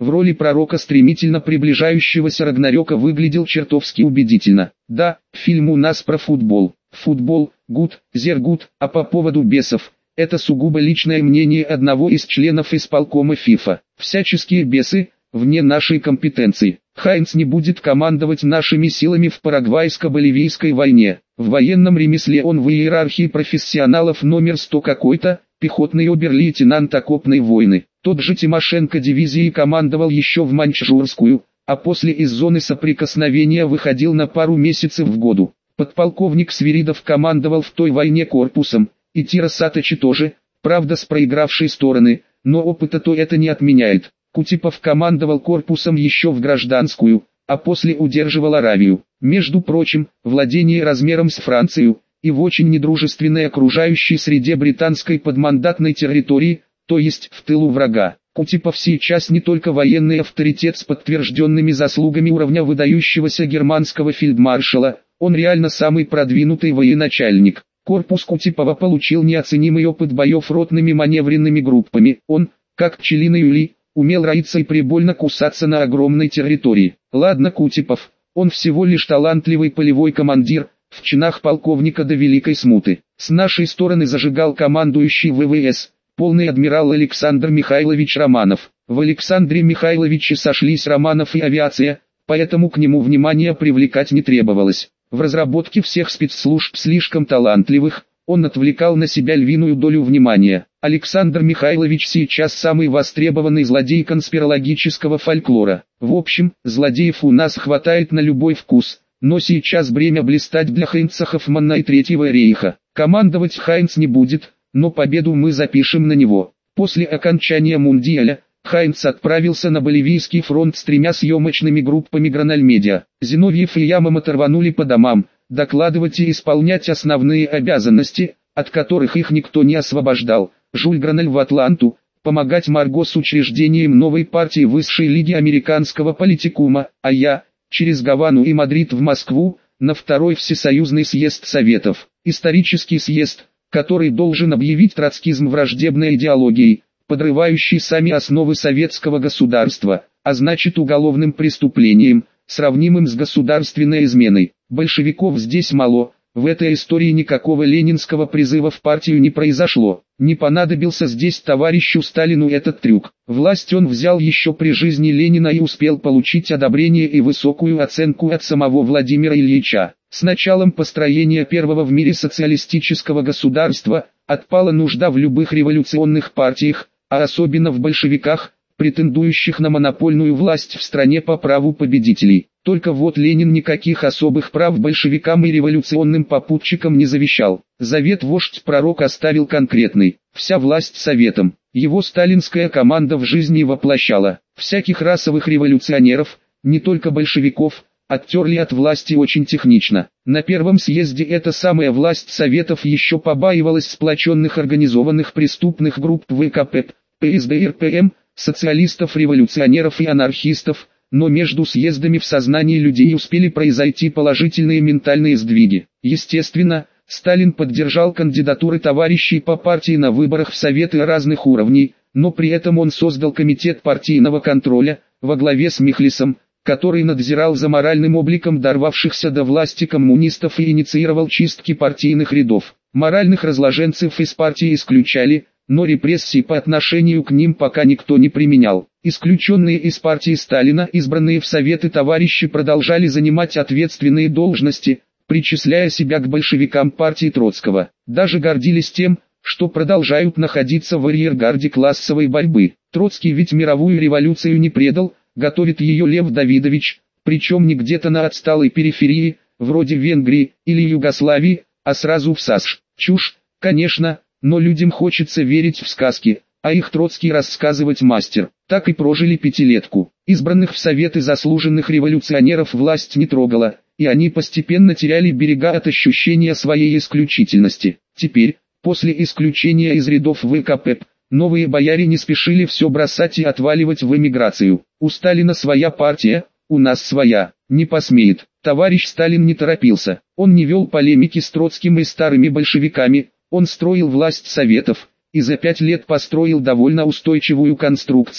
в роли пророка стремительно приближающегося Рагнарёка выглядел чертовски убедительно. Да, фильм у нас про футбол. Футбол, гуд, зер гуд, а по поводу бесов, это сугубо личное мнение одного из членов исполкома ФИФА. Всяческие бесы, вне нашей компетенции. Хайнц не будет командовать нашими силами в парагвайско-боливийской войне. В военном ремесле он в иерархии профессионалов номер сто какой-то, пехотный обер-лейтенант окопной войны. Тот же Тимошенко дивизией командовал еще в Маньчжурскую, а после из зоны соприкосновения выходил на пару месяцев в году. Подполковник Свиридов командовал в той войне корпусом, и Тира Саточи тоже, правда с проигравшей стороны, но опыта то это не отменяет. Кутипов командовал корпусом еще в гражданскую, а после удерживал Аравию. Между прочим, владение размером с Францию, и в очень недружественной окружающей среде британской подмандатной территории, то есть в тылу врага. Кутипов сейчас не только военный авторитет с подтвержденными заслугами уровня выдающегося германского фельдмаршала, он реально самый продвинутый военачальник. Корпус Кутипова получил неоценимый опыт боев ротными маневренными группами. Он, как пчелиный улей, умел роиться и прибольно кусаться на огромной территории. Ладно Кутипов, он всего лишь талантливый полевой командир, в чинах полковника до Великой Смуты. С нашей стороны зажигал командующий ВВС, полный адмирал Александр Михайлович Романов. В Александре Михайловиче сошлись Романов и авиация, поэтому к нему внимания привлекать не требовалось. В разработке всех спецслужб слишком талантливых, он отвлекал на себя львиную долю внимания. Александр Михайлович сейчас самый востребованный злодей конспирологического фольклора. В общем, злодеев у нас хватает на любой вкус, но сейчас бремя блистать для Хайнца Хоффмана и Третьего рейха. Командовать Хайнц не будет, но победу мы запишем на него. После окончания Мундиаля, Хайнц отправился на Боливийский фронт с тремя съемочными группами Гранальмедиа. Зиновьев и Ямамото рванули по домам, докладывать и исполнять основные обязанности, от которых их никто не освобождал. Жюль Граналь в Атланту, помогать Марго с учреждением новой партии Высшей лиги американского политикума, а я, через Гавану и Мадрид в Москву, на второй Всесоюзный съезд Советов. Исторический съезд, который должен объявить троцкизм враждебной идеологией, подрывающей сами основы советского государства, а значит уголовным преступлением, сравнимым с государственной изменой. Большевиков здесь мало, в этой истории никакого ленинского призыва в партию не произошло. Не понадобился здесь товарищу Сталину этот трюк. Власть он взял еще при жизни Ленина и успел получить одобрение и высокую оценку от самого Владимира Ильича. С началом построения первого в мире социалистического государства, отпала нужда в любых революционных партиях, а особенно в большевиках, претендующих на монопольную власть в стране по праву победителей. Только вот Ленин никаких особых прав большевикам и революционным попутчикам не завещал. Завет вождь-пророк оставил конкретный: вся власть советам. Его сталинская команда в жизни воплощала. Всяких расовых революционеров, не только большевиков, оттерли от власти очень технично. На первом съезде эта самая власть советов еще побаивалась сплоченных организованных преступных групп ВКП, ПСДРПМ, социалистов-революционеров и анархистов, но между съездами в сознании людей успели произойти положительные ментальные сдвиги. Естественно, Сталин поддержал кандидатуры товарищей по партии на выборах в советы разных уровней, но при этом он создал комитет партийного контроля, во главе с Михлисом, который надзирал за моральным обликом дорвавшихся до власти коммунистов и инициировал чистки партийных рядов. Моральных разложенцев из партии исключали, но репрессий по отношению к ним пока никто не применял. Исключенные из партии Сталина, избранные в советы товарищи продолжали занимать ответственные должности, причисляя себя к большевикам партии Троцкого. Даже гордились тем, что продолжают находиться в арьергарде классовой борьбы. Троцкий ведь мировую революцию не предал, готовит ее Лев Давидович, причем не где-то на отсталой периферии, вроде Венгрии или Югославии, а сразу в САСШ. Чушь, конечно, но людям хочется верить в сказки, а их Троцкий рассказывать мастер. Так и прожили пятилетку. Избранных в советы заслуженных революционеров власть не трогала, и они постепенно теряли берега от ощущения своей исключительности. Теперь, после исключения из рядов ВКП, новые бояре не спешили все бросать и отваливать в эмиграцию. У Сталина своя партия, у нас своя, не посмеет. Товарищ Сталин не торопился, он не вел полемики с Троцким и старыми большевиками, он строил власть советов, и за пять лет построил довольно устойчивую конструкцию,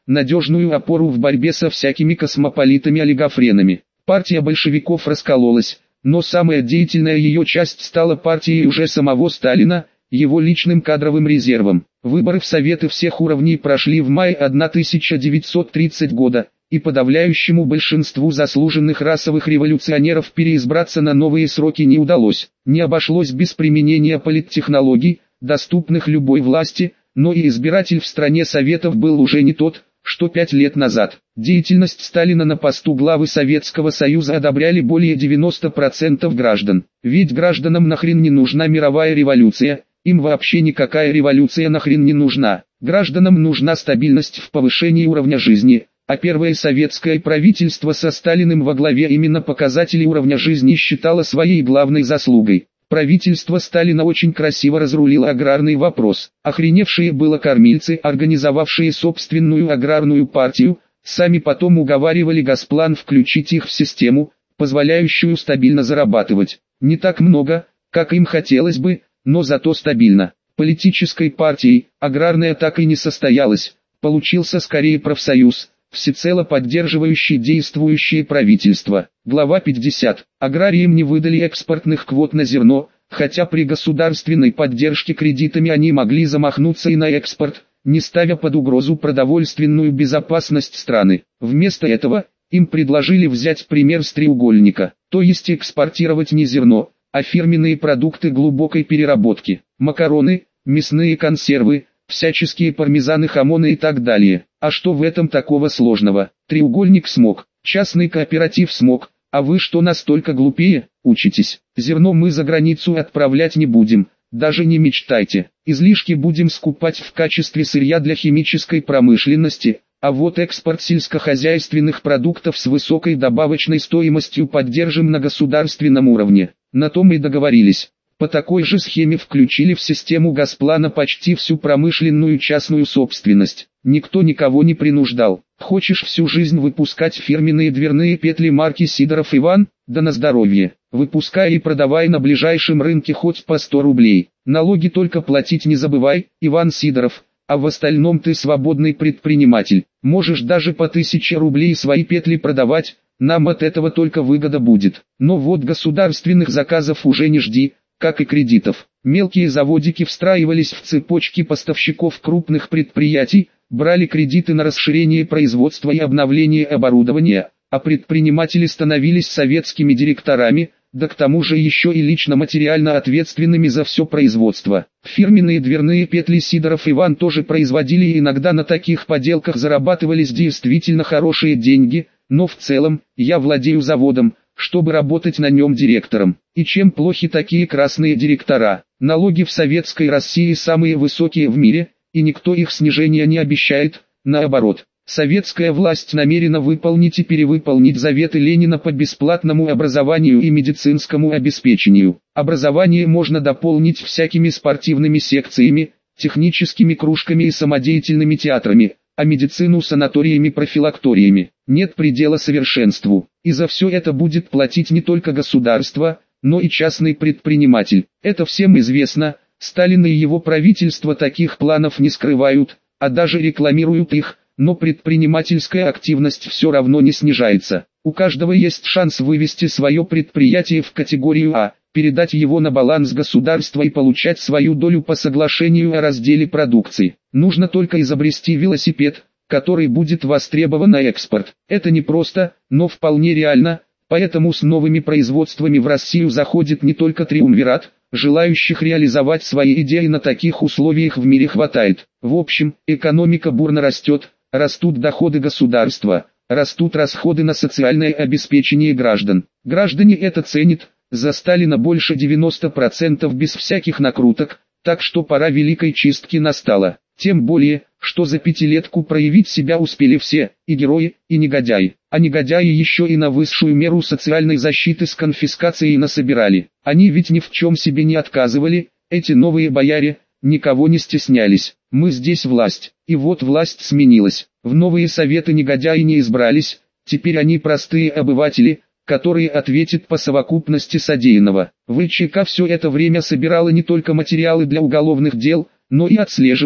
надежную опору в борьбе со всякими космополитами-олигофренами. Партия большевиков раскололась, но самая деятельная ее часть стала партией уже самого Сталина, его личным кадровым резервом. Выборы в Советы всех уровней прошли в мае тысяча девятьсот тридцатого года, и подавляющему большинству заслуженных расовых революционеров переизбраться на новые сроки не удалось. Не обошлось без применения политтехнологий, доступных любой власти, но и избиратель в стране Советов был уже не тот, что пять лет назад. Деятельность Сталина на посту главы Советского Союза одобряли более девяноста процентов граждан. Ведь гражданам нахрен не нужна мировая революция, им вообще никакая революция нахрен не нужна. Гражданам нужна стабильность в повышении уровня жизни, а первое советское правительство со Сталиным во главе именно показатели уровня жизни считало своей главной заслугой. Правительство Сталина очень красиво разрулило аграрный вопрос. Охреневшие было кормильцы, организовавшие собственную аграрную партию, сами потом уговаривали Госплан включить их в систему, позволяющую стабильно зарабатывать. Не так много, как им хотелось бы, но зато стабильно. Политической партией аграрная так и не состоялась, получился скорее профсоюз, всецело поддерживающий действующее правительство. Глава пятьдесят. Аграриям не выдали экспортных квот на зерно, хотя при государственной поддержке кредитами они могли замахнуться и на экспорт, не ставя под угрозу продовольственную безопасность страны. Вместо этого, им предложили взять пример с треугольника, то есть экспортировать не зерно, а фирменные продукты глубокой переработки, макароны, мясные консервы, всяческие пармезаны, хамоны и так далее. А что в этом такого сложного? Треугольник смог, частный кооператив смог, а вы что, настолько глупее? Учитесь. Зерно мы за границу отправлять не будем, даже не мечтайте. Излишки будем скупать в качестве сырья для химической промышленности, а вот экспорт сельскохозяйственных продуктов с высокой добавочной стоимостью поддержим на государственном уровне. На том и договорились. По такой же схеме включили в систему Госплана почти всю промышленную частную собственность. Никто никого не принуждал. Хочешь всю жизнь выпускать фирменные дверные петли марки Сидоров Иван? Да на здоровье. Выпускай и продавай на ближайшем рынке хоть по сто рублей. Налоги только платить не забывай, Иван Сидоров. А в остальном ты свободный предприниматель. Можешь даже по тысяче рублей свои петли продавать, нам от этого только выгода будет. Но вот государственных заказов уже не жди, как и кредитов. Мелкие заводики встраивались в цепочки поставщиков крупных предприятий, брали кредиты на расширение производства и обновление оборудования, а предприниматели становились советскими директорами, да к тому же еще и лично материально ответственными за все производство. Фирменные дверные петли Сидоров Иван тоже производили и иногда на таких поделках зарабатывались действительно хорошие деньги, но в целом, я владею заводом, чтобы работать на нем директором. И чем плохи такие красные директора? Налоги в Советской России самые высокие в мире, и никто их снижения не обещает, наоборот. Советская власть намерена выполнить и перевыполнить заветы Ленина по бесплатному образованию и медицинскому обеспечению. Образование можно дополнить всякими спортивными секциями, техническими кружками и самодеятельными театрами, а медицину санаториями-профилакториями. Нет предела совершенству, и за все это будет платить не только государство, но и частный предприниматель. Это всем известно, Сталин и его правительство таких планов не скрывают, а даже рекламируют их. Но предпринимательская активность все равно не снижается. У каждого есть шанс вывести свое предприятие в категорию А, передать его на баланс государства и получать свою долю по соглашению о разделе продукции. Нужно только изобрести велосипед, который будет востребован на экспорт. Это не просто, но вполне реально, поэтому с новыми производствами в Россию заходит не только триумвират, желающих реализовать свои идеи на таких условиях в мире хватает. В общем, экономика бурно растет. Растут доходы государства, растут расходы на социальное обеспечение граждан. Граждане это ценят, за Сталина больше девяноста процентов без всяких накруток, так что пора великой чистки настала. Тем более, что за пятилетку проявить себя успели все, и герои, и негодяи. А негодяи еще и на высшую меру социальной защиты с конфискацией насобирали. Они ведь ни в чем себе не отказывали, эти новые бояре, никого не стеснялись. Мы здесь власть, и вот власть сменилась. В новые советы негодяи не избрались, теперь они простые обыватели, которые ответят по совокупности содеянного. ВЧК все это время собирала не только материалы для уголовных дел, но и отслеживала,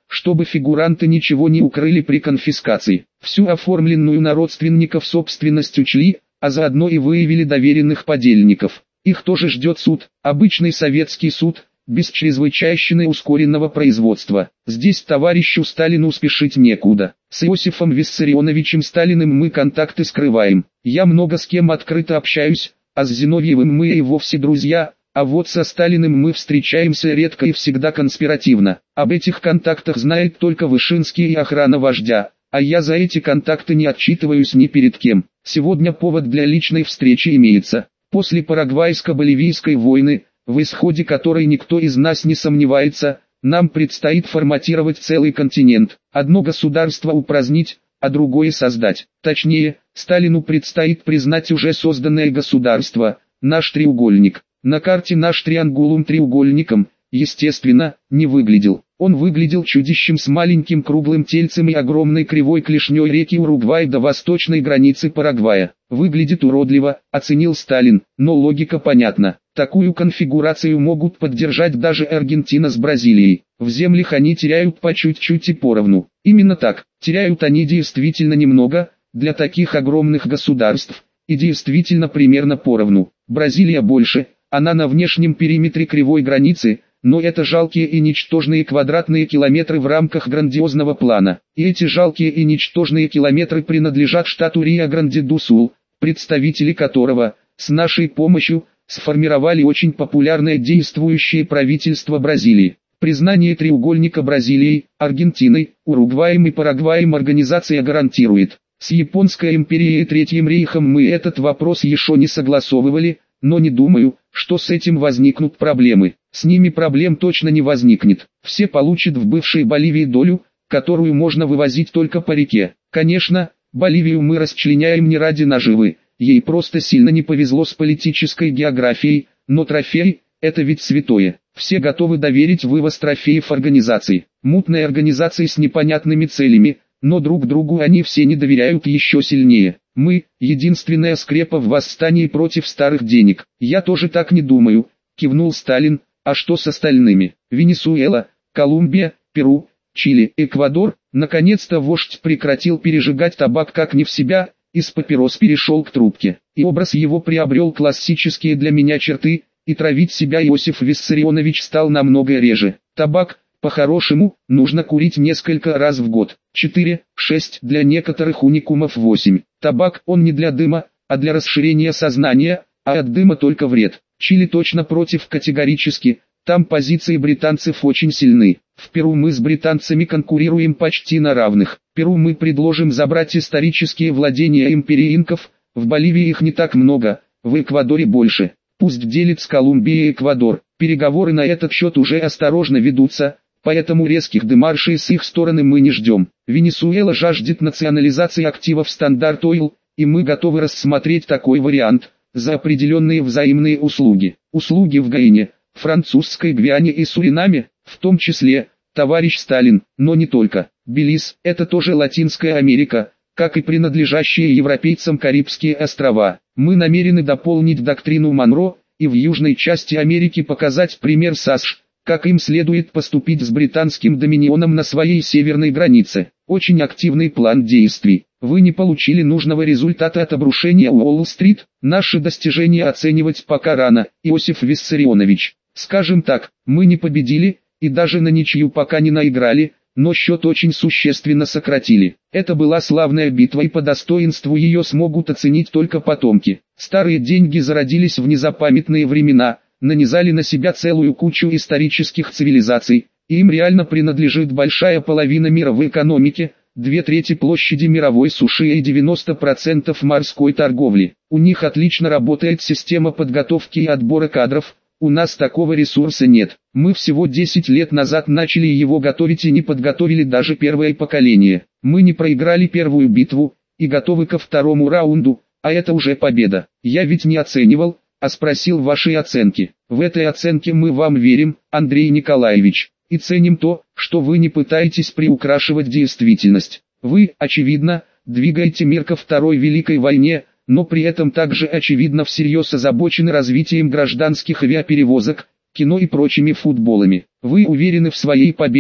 чтобы фигуранты ничего не укрыли при конфискации. Всю оформленную на родственников собственность учли, а заодно и выявили доверенных подельников. Их тоже ждет суд, обычный советский суд, без чрезвычайщины ускоренного производства. Здесь товарищу Сталину спешить некуда. С Иосифом Виссарионовичем Сталиным мы контакты скрываем. Я много с кем открыто общаюсь, а с Зиновьевым мы и вовсе друзья, а вот со Сталиным мы встречаемся редко и всегда конспиративно. Об этих контактах знает только Вышинский и охрана вождя, а я за эти контакты не отчитываюсь ни перед кем. Сегодня повод для личной встречи имеется. После Парагвайско-Боливийской войны, в исходе которой никто из нас не сомневается, нам предстоит форматировать целый континент, одно государство упразднить, а другое создать. Точнее, Сталину предстоит признать уже созданное государство, наш треугольник. На карте наш триангулум треугольником, естественно, не выглядел. Он выглядел чудищем с маленьким круглым тельцем и огромной кривой клешней реки Уругвай до восточной границы Парагвая. Выглядит уродливо, оценил Сталин, но логика понятна. Такую конфигурацию могут поддержать даже Аргентина с Бразилией. В землях они теряют по чуть-чуть и поровну. Именно так, теряют они действительно немного, для таких огромных государств, и действительно примерно поровну. Бразилия больше, она на внешнем периметре кривой границы, но это жалкие и ничтожные квадратные километры в рамках грандиозного плана. И эти жалкие и ничтожные километры принадлежат штату Рио-Гранди-ду-Сул, представители которого, с нашей помощью, сформировали очень популярное действующее правительство Бразилии. Признание треугольника Бразилией, Аргентиной, Уругваем и Парагваем организация гарантирует. С Японской империей и Третьим рейхом мы этот вопрос еще не согласовывали, но не думаю, что с этим возникнут проблемы. С ними проблем точно не возникнет. Все получат в бывшей Боливии долю, которую можно вывозить только по реке. Конечно, Боливию мы расчленяем не ради наживы, ей просто сильно не повезло с политической географией, но трофей – это ведь святое. Все готовы доверить вывоз трофеев организации. Мутной организации с непонятными целями, но друг другу они все не доверяют еще сильнее. Мы – единственная скрепа в восстании против старых денег. Я тоже так не думаю, кивнул Сталин. А что с остальными? Венесуэла, Колумбия, Перу, Чили, Эквадор. Наконец-то вождь прекратил пережигать табак как не в себя, из папирос перешел к трубке. И образ его приобрел классические для меня черты, и травить себя Иосиф Виссарионович стал намного реже. Табак, по-хорошему, нужно курить несколько раз в год. четыре, шесть, для некоторых уникумов восемь. Табак, он не для дыма, а для расширения сознания, а от дыма только вред. Чили точно против категорически, там позиции британцев очень сильны. В Перу мы с британцами конкурируем почти на равных. Перу мы предложим забрать исторические владения империи инков, в Боливии их не так много, в Эквадоре больше. Пусть делит с Колумбией Эквадор. Переговоры на этот счет уже осторожно ведутся, поэтому резких демаршей с их стороны мы не ждем. Венесуэла жаждет национализации активов Стандарт Ойл, и мы готовы рассмотреть такой вариант, за определенные взаимные услуги. Услуги в Гайане, французской Гвиане и Суринаме, в том числе, товарищ Сталин, но не только. Белиз – это тоже Латинская Америка, как и принадлежащие европейцам Карибские острова. Мы намерены дополнить доктрину Монро, и в южной части Америки показать пример САСШ, как им следует поступить с британским доминионом на своей северной границе. Очень активный план действий. Вы не получили нужного результата от обрушения Уолл-стрит, наши достижения оценивать пока рано, Иосиф Виссарионович. Скажем так, мы не победили, и даже на ничью пока не наиграли, но счет очень существенно сократили. Это была славная битва, и по достоинству ее смогут оценить только потомки. Старые деньги зародились в незапамятные времена, нанизали на себя целую кучу исторических цивилизаций, и им реально принадлежит большая половина мировой экономики, две трети площади мировой суши и девяносто процентов морской торговли. У них отлично работает система подготовки и отбора кадров, у нас такого ресурса нет. Мы всего десять лет назад начали его готовить и не подготовили даже первое поколение. Мы не проиграли первую битву, и готовы ко второму раунду, а это уже победа. Я ведь не оценивал, а спросил вашей оценки. В этой оценке мы вам верим, Андрей Николаевич, и ценим то, что вы не пытаетесь приукрашивать действительность. Вы, очевидно, двигаете мир ко Второй Великой войне, но при этом также очевидно всерьез озабочены развитием гражданских авиаперевозок, кино и прочими футболами. Вы уверены в своей победе,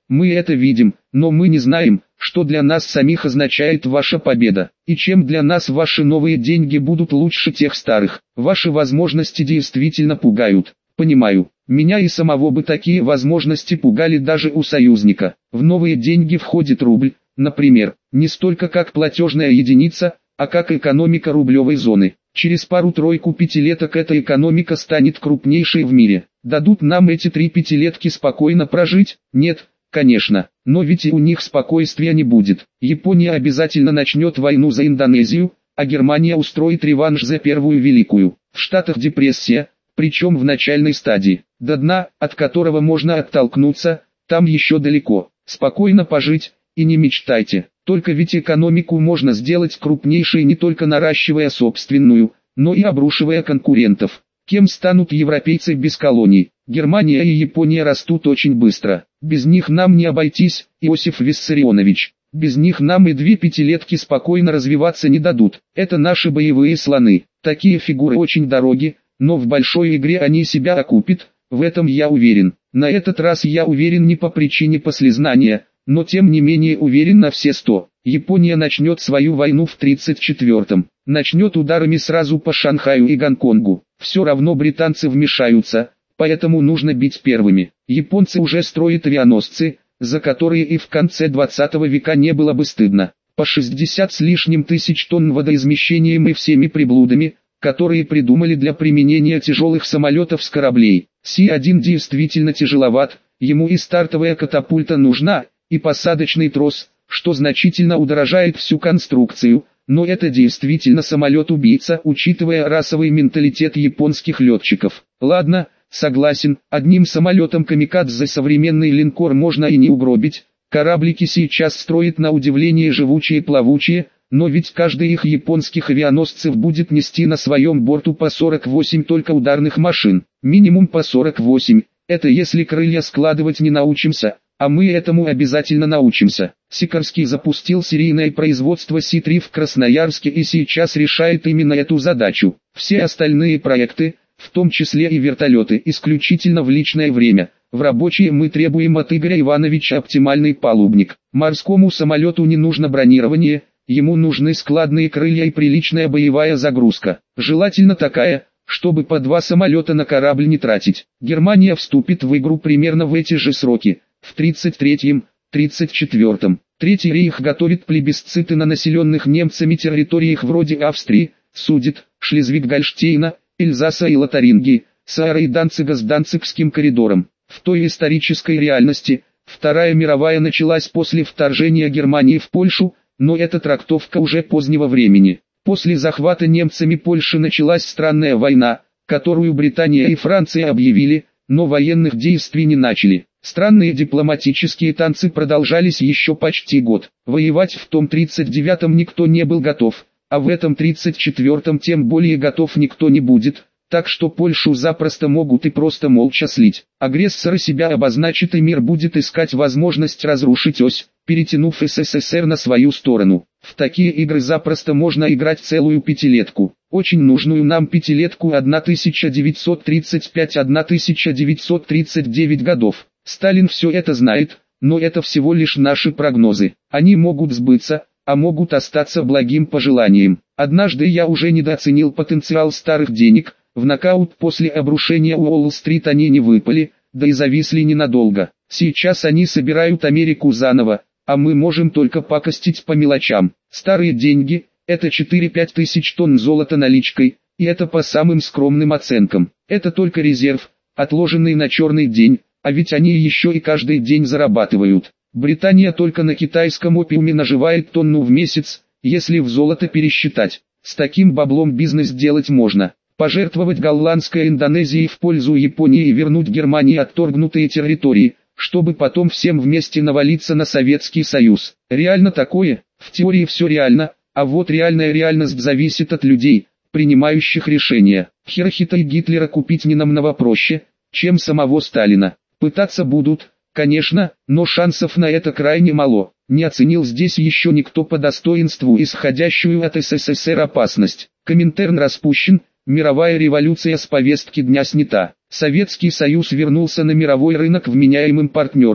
Мы это видим, но мы не знаем, что для нас самих означает ваша победа, и чем для нас ваши новые деньги будут лучше тех старых. Ваши возможности действительно пугают. Понимаю, меня и самого бы такие возможности пугали даже у союзника. В новые деньги входит рубль, например, не столько как платежная единица, а как экономика рублевой зоны. Через пару-тройку пятилеток эта экономика станет крупнейшей в мире. Дадут нам эти три пятилетки спокойно прожить? Нет, конечно, но ведь и у них спокойствия не будет. Япония обязательно начнет войну за Индонезию, а Германия устроит реванш за Первую Великую. В Штатах депрессия, причем в начальной стадии. До дна, от которого можно оттолкнуться, там еще далеко. Спокойно пожить, и не мечтайте. Только ведь экономику можно сделать крупнейшей не только наращивая собственную, но и обрушивая конкурентов. Кем станут европейцы без колоний? Германия и Япония растут очень быстро. Без них нам не обойтись, Иосиф Виссарионович. Без них нам и две пятилетки спокойно развиваться не дадут. Это наши боевые слоны. Такие фигуры очень дороги, но в большой игре они себя окупят, в этом я уверен. На этот раз я уверен не по причине послезнания, но тем не менее уверен на все сто. Япония начнет свою войну в тридцать четвёртом. Начнет ударами сразу по Шанхаю и Гонконгу. Все равно британцы вмешаются, поэтому нужно бить первыми. Японцы уже строят авианосцы, за которые и в конце двадцатого века не было бы стыдно. По шестьдесят с лишним тысяч тонн водоизмещением и всеми приблудами, которые придумали для применения тяжелых самолетов с кораблей. Си один действительно тяжеловат, ему и стартовая катапульта нужна, и посадочный трос, что значительно удорожает всю конструкцию, но это действительно самолет-убийца, учитывая расовый менталитет японских летчиков. Ладно, согласен, одним самолетом камикадзе современный линкор можно и не угробить, кораблики сейчас строят на удивление живучие и плавучие, но ведь каждый их японских авианосцев будет нести на своем борту по сорок восемь только ударных машин, минимум по сорок восемь, это если крылья складывать не научимся. А мы этому обязательно научимся. Сикорский запустил серийное производство Си три в Красноярске и сейчас решает именно эту задачу. Все остальные проекты, в том числе и вертолеты, исключительно в личное время. В рабочие мы требуем от Игоря Ивановича оптимальный палубник. Морскому самолету не нужно бронирование, ему нужны складные крылья и приличная боевая загрузка. Желательно такая, чтобы по два самолета на корабль не тратить. Германия вступит в игру примерно в эти же сроки. В тридцать третьем — тридцать четвёртом. Третий рейх готовит плебисциты на населенных немцами территориях вроде Австрии, Судет, Шлезвиг-Гольштейна, Эльзаса и Лотарингии, Саара и Данцига с Данцигским коридором. В той исторической реальности, Вторая мировая началась после вторжения Германии в Польшу, но эта трактовка уже позднего времени. После захвата немцами Польши началась странная война, которую Британия и Франция объявили, но военных действий не начали. Странные дипломатические танцы продолжались еще почти год. Воевать в том тридцать девятом никто не был готов, а в этом тридцать четвёртом тем более готов никто не будет, так что Польшу запросто могут и просто молча слить. Агрессоры себя обозначат и мир будет искать возможность разрушить ось, перетянув СССР на свою сторону. В такие игры запросто можно играть целую пятилетку. Очень нужную нам пятилетку тысяча девятьсот тридцать пятый — тысяча девятьсот тридцать девятый годов. Сталин все это знает, но это всего лишь наши прогнозы. Они могут сбыться, а могут остаться благим пожеланием. Однажды я уже недооценил потенциал старых денег, в нокаут после обрушения Уолл-стрит они не выпали, да и зависли ненадолго. Сейчас они собирают Америку заново, а мы можем только пакостить по мелочам. Старые деньги – это четыре-пять тысяч тонн золота наличкой, и это по самым скромным оценкам. Это только резерв, отложенный на черный день. А ведь они еще и каждый день зарабатывают. Британия только на китайском опиуме наживает тонну в месяц, если в золото пересчитать. С таким баблом бизнес делать можно. Пожертвовать голландской Индонезией в пользу Японии и вернуть Германии отторгнутые территории, чтобы потом всем вместе навалиться на Советский Союз. Реально такое? В теории все реально, а вот реальная реальность зависит от людей, принимающих решения. Хирохита и Гитлера купить не намного проще, чем самого Сталина. Пытаться будут, конечно, но шансов на это крайне мало. Не оценил здесь еще никто по достоинству исходящую от СССР опасность. Коминтерн распущен, мировая революция с повестки дня снята. Советский Союз вернулся на мировой рынок вменяемым партнером.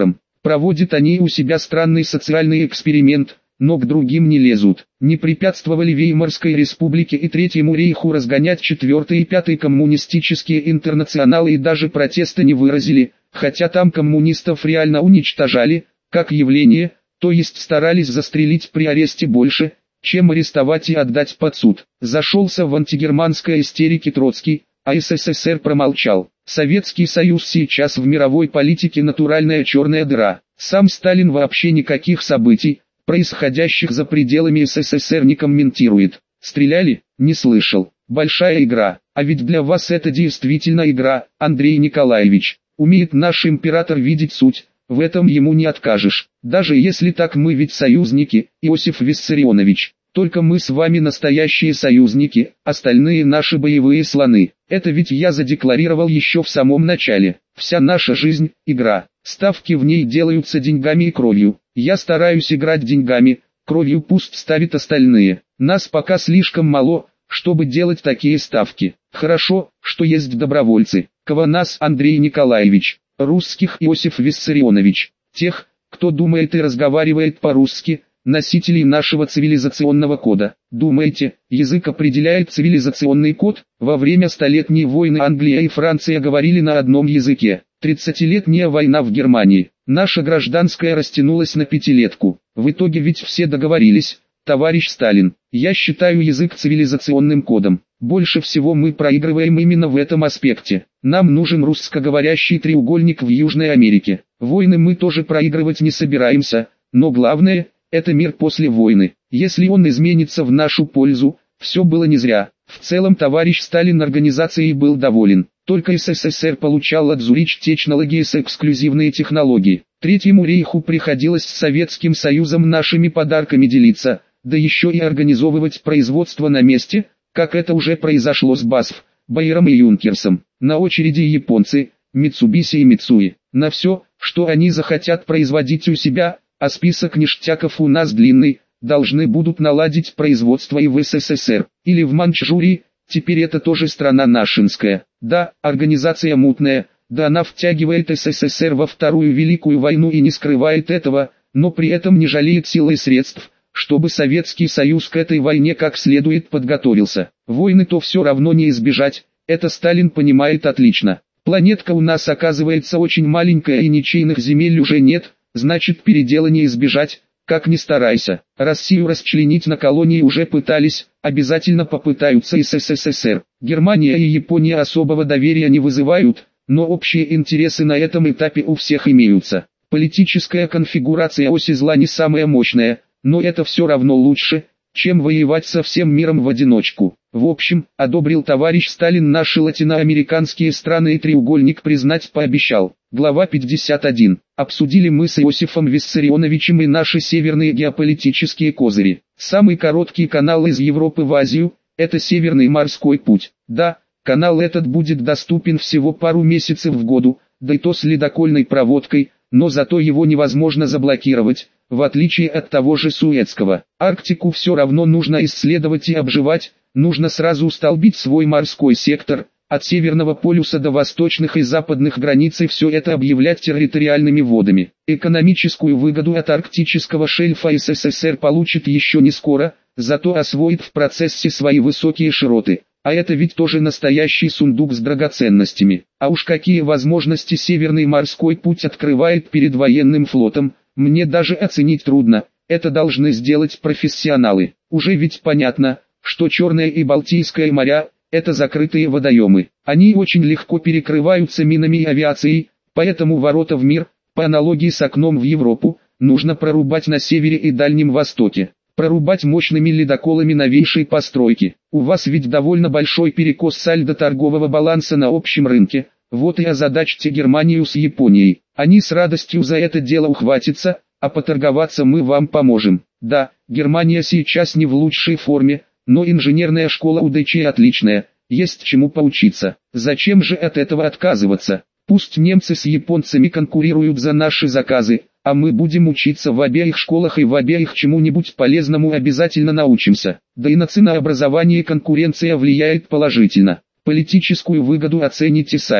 Проводят они у себя странный социальный эксперимент, но к другим не лезут. Не препятствовали Веймарской республике и Третьему рейху разгонять четвертый и пятый коммунистические интернационалы и даже протеста не выразили, хотя там коммунистов реально уничтожали, как явление, то есть старались застрелить при аресте больше, чем арестовать и отдать под суд. Зашелся в антигерманской истерике Троцкий, а СССР промолчал. Советский Союз сейчас в мировой политике натуральная черная дыра. Сам Сталин вообще никаких событий, происходящих за пределами СССР, не комментирует. Стреляли? Не слышал. Большая игра. А ведь для вас это действительно игра, Андрей Николаевич. Умеет наш император видеть суть, в этом ему не откажешь. Даже если так, мы ведь союзники, Иосиф Виссарионович. Только мы с вами настоящие союзники, остальные наши боевые слоны. Это ведь я задекларировал еще в самом начале. Вся наша жизнь – игра. Ставки в ней делаются деньгами и кровью. Я стараюсь играть деньгами, кровью пусть ставят остальные. Нас пока слишком мало, чтобы делать такие ставки. Хорошо, что есть добровольцы. Кого нас, Андрей Николаевич? Русских, Иосиф Виссарионович. Тех, кто думает и разговаривает по-русски, носителей нашего цивилизационного кода. Думаете, язык определяет цивилизационный код? Во время Столетней войны Англия и Франция говорили на одном языке. Тридцатилетняя война в Германии. Наша гражданская растянулась на пятилетку. В итоге ведь все договорились, товарищ Сталин. Я считаю язык цивилизационным кодом. Больше всего мы проигрываем именно в этом аспекте. Нам нужен русскоговорящий треугольник в Южной Америке. Войны мы тоже проигрывать не собираемся, но главное – это мир после войны. Если он изменится в нашу пользу, все было не зря. В целом товарищ Сталин организацией был доволен. Только СССР получал от Zurich Technologies эксклюзивные технологии. Третьему рейху приходилось с Советским Союзом нашими подарками делиться, да еще и организовывать производство на месте, как это уже произошло с БАСФ, Байером и Юнкерсом. На очереди японцы, Mitsubishi и Mitsui. На все, что они захотят производить у себя, а список ништяков у нас длинный, должны будут наладить производство и в СССР, или в Маньчжурии, теперь это тоже страна нашинская. Да, организация мутная, да она втягивает СССР во Вторую Великую войну и не скрывает этого, но при этом не жалеет сил и средств, чтобы Советский Союз к этой войне как следует подготовился. Войны-то все равно не избежать, это Сталин понимает отлично. Планетка у нас оказывается очень маленькая и ничейных земель уже нет, значит передела не избежать, как ни старайся. Россию расчленить на колонии уже пытались, обязательно попытаются и с СССР. Германия и Япония особого доверия не вызывают, но общие интересы на этом этапе у всех имеются. Политическая конфигурация оси зла не самая мощная, но это все равно лучше, чем воевать со всем миром в одиночку. В общем, одобрил товарищ Сталин наши латиноамериканские страны и треугольник признать пообещал. Глава пятьдесят один. Обсудили мы с Иосифом Виссарионовичем и наши северные геополитические козыри. Самый короткий канал из Европы в Азию – это Северный морской путь. Да, канал этот будет доступен всего пару месяцев в году, да и то с ледокольной проводкой, но зато его невозможно заблокировать, в отличие от того же Суэцкого. Арктику все равно нужно исследовать и обживать, нужно сразу устолбить свой морской сектор, от Северного полюса до восточных и западных границ и все это объявлять территориальными водами. Экономическую выгоду от арктического шельфа СССР получит еще не скоро, зато освоит в процессе свои высокие широты. А это ведь тоже настоящий сундук с драгоценностями. А уж какие возможности Северный морской путь открывает перед военным флотом, мне даже оценить трудно, это должны сделать профессионалы. Уже ведь понятно, что Черное и Балтийское моря – это закрытые водоемы. Они очень легко перекрываются минами и авиацией, поэтому ворота в мир, по аналогии с окном в Европу, нужно прорубать на севере и Дальнем Востоке. Прорубать мощными ледоколами новейшей постройки. У вас ведь довольно большой перекос сальдо торгового баланса на общем рынке, вот и озадачьте Германию с Японией. Они с радостью за это дело ухватятся, а поторговаться мы вам поможем. Да, Германия сейчас не в лучшей форме, но инженерная школа у Дэчи отличная, есть чему поучиться. Зачем же от этого отказываться? Пусть немцы с японцами конкурируют за наши заказы, а мы будем учиться в обеих школах и в обеих чему-нибудь полезному обязательно научимся. Да и на ценообразование конкуренция влияет положительно. Политическую выгоду оцените сами.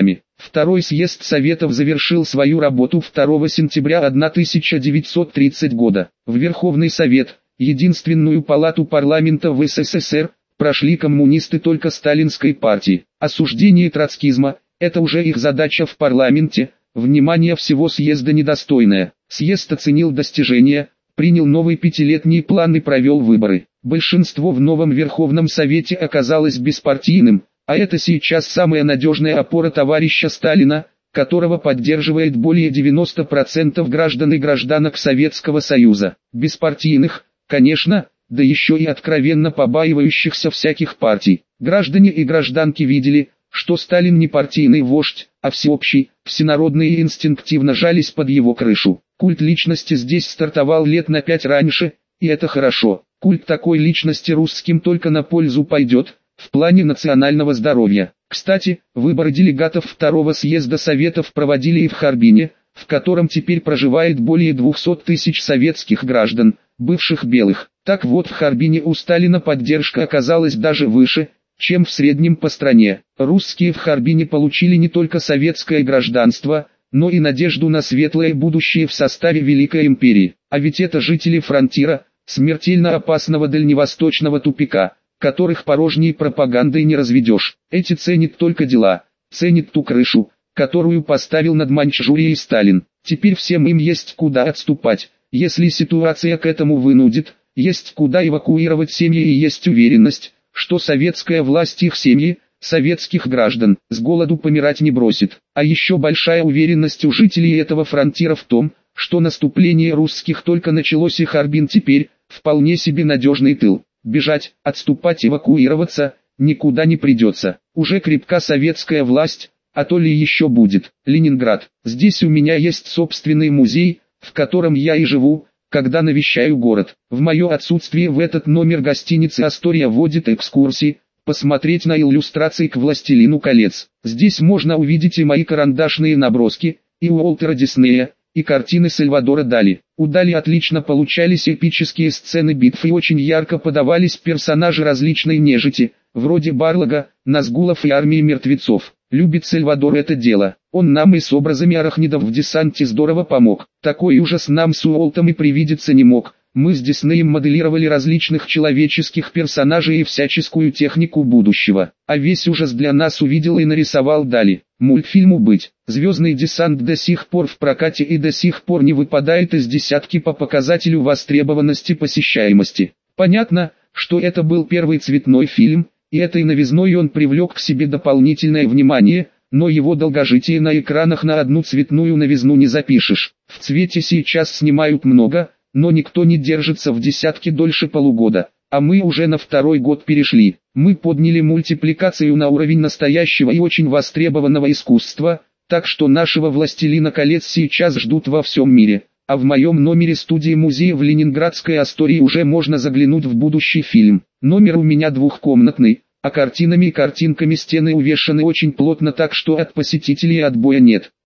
Второй съезд Советов завершил свою работу второго сентября тысяча девятьсот тридцатого года. В Верховный Совет, единственную палату парламента в СССР, прошли коммунисты только сталинской партии. Осуждение троцкизма – это уже их задача в парламенте, внимание всего съезда недостойное. Съезд оценил достижения, принял новый пятилетний план и провел выборы. Большинство в новом Верховном Совете оказалось беспартийным, а это сейчас самая надежная опора товарища Сталина, которого поддерживает более девяноста процентов граждан и гражданок Советского Союза. Беспартийных, конечно, да еще и откровенно побаивающихся всяких партий. Граждане и гражданки видели, что Сталин не партийный вождь, а всеобщий, всенародный и инстинктивно жались под его крышу. Культ личности здесь стартовал лет на пять раньше, и это хорошо. Культ такой личности русским только на пользу пойдет, в плане национального здоровья. Кстати, выборы делегатов второго съезда Советов проводили и в Харбине, в котором теперь проживает более двухсот тысяч советских граждан, бывших белых. Так вот, в Харбине у Сталина поддержка оказалась даже выше, чем в среднем по стране. Русские в Харбине получили не только советское гражданство, но и надежду на светлое будущее в составе Великой империи. А ведь это жители фронтира, смертельно опасного дальневосточного тупика, которых порожней пропагандой не разведешь. Эти ценят только дела, ценят ту крышу, которую поставил над Маньчжурией Сталин. Теперь всем им есть куда отступать, если ситуация к этому вынудит, есть куда эвакуировать семьи и есть уверенность, что советская власть их семьи, советских граждан, с голоду помирать не бросит. А еще большая уверенность у жителей этого фронтира в том, что наступление русских только началось и Харбин теперь, вполне себе надежный тыл. Бежать, отступать, эвакуироваться, никуда не придется. Уже крепка советская власть, а то ли еще будет. Ленинград. Здесь у меня есть собственный музей, в котором я и живу, когда навещаю город. В мое отсутствие в этот номер гостиницы «Астория» вводит экскурсии, посмотреть на иллюстрации к «Властелину колец». Здесь можно увидеть и мои карандашные наброски, и Уолтера Диснея, и картины Сальвадора Дали. У Дали отлично получались эпические сцены битв и очень ярко подавались персонажи различной нежити, вроде Барлога, Назгулов и армии мертвецов. Любит Сальвадор это дело. Он нам и с образами арахнидов в десанте здорово помог. Такой ужас нам с Уолтом и привидеться не мог. Мы с Диснеем моделировали различных человеческих персонажей и всяческую технику будущего. А весь ужас для нас увидел и нарисовал Дали. Мультфильму быть. «Звездный десант» до сих пор в прокате и до сих пор не выпадает из десятки по показателю востребованности посещаемости. Понятно, что это был первый цветной фильм, и этой новизной он привлек к себе дополнительное внимание, но его долгожитие на экранах на одну цветную новизну не запишешь. В цвете сейчас снимают много, но никто не держится в десятке дольше полугода, а мы уже на второй год перешли. Мы подняли мультипликацию на уровень настоящего и очень востребованного искусства, так что нашего «Властелина колец» сейчас ждут во всем мире. А в моем номере студии музея в Ленинградской Астории уже можно заглянуть в будущий фильм. Номер у меня двухкомнатный, а картинами и картинками стены увешаны очень плотно, так что от посетителей отбоя нет.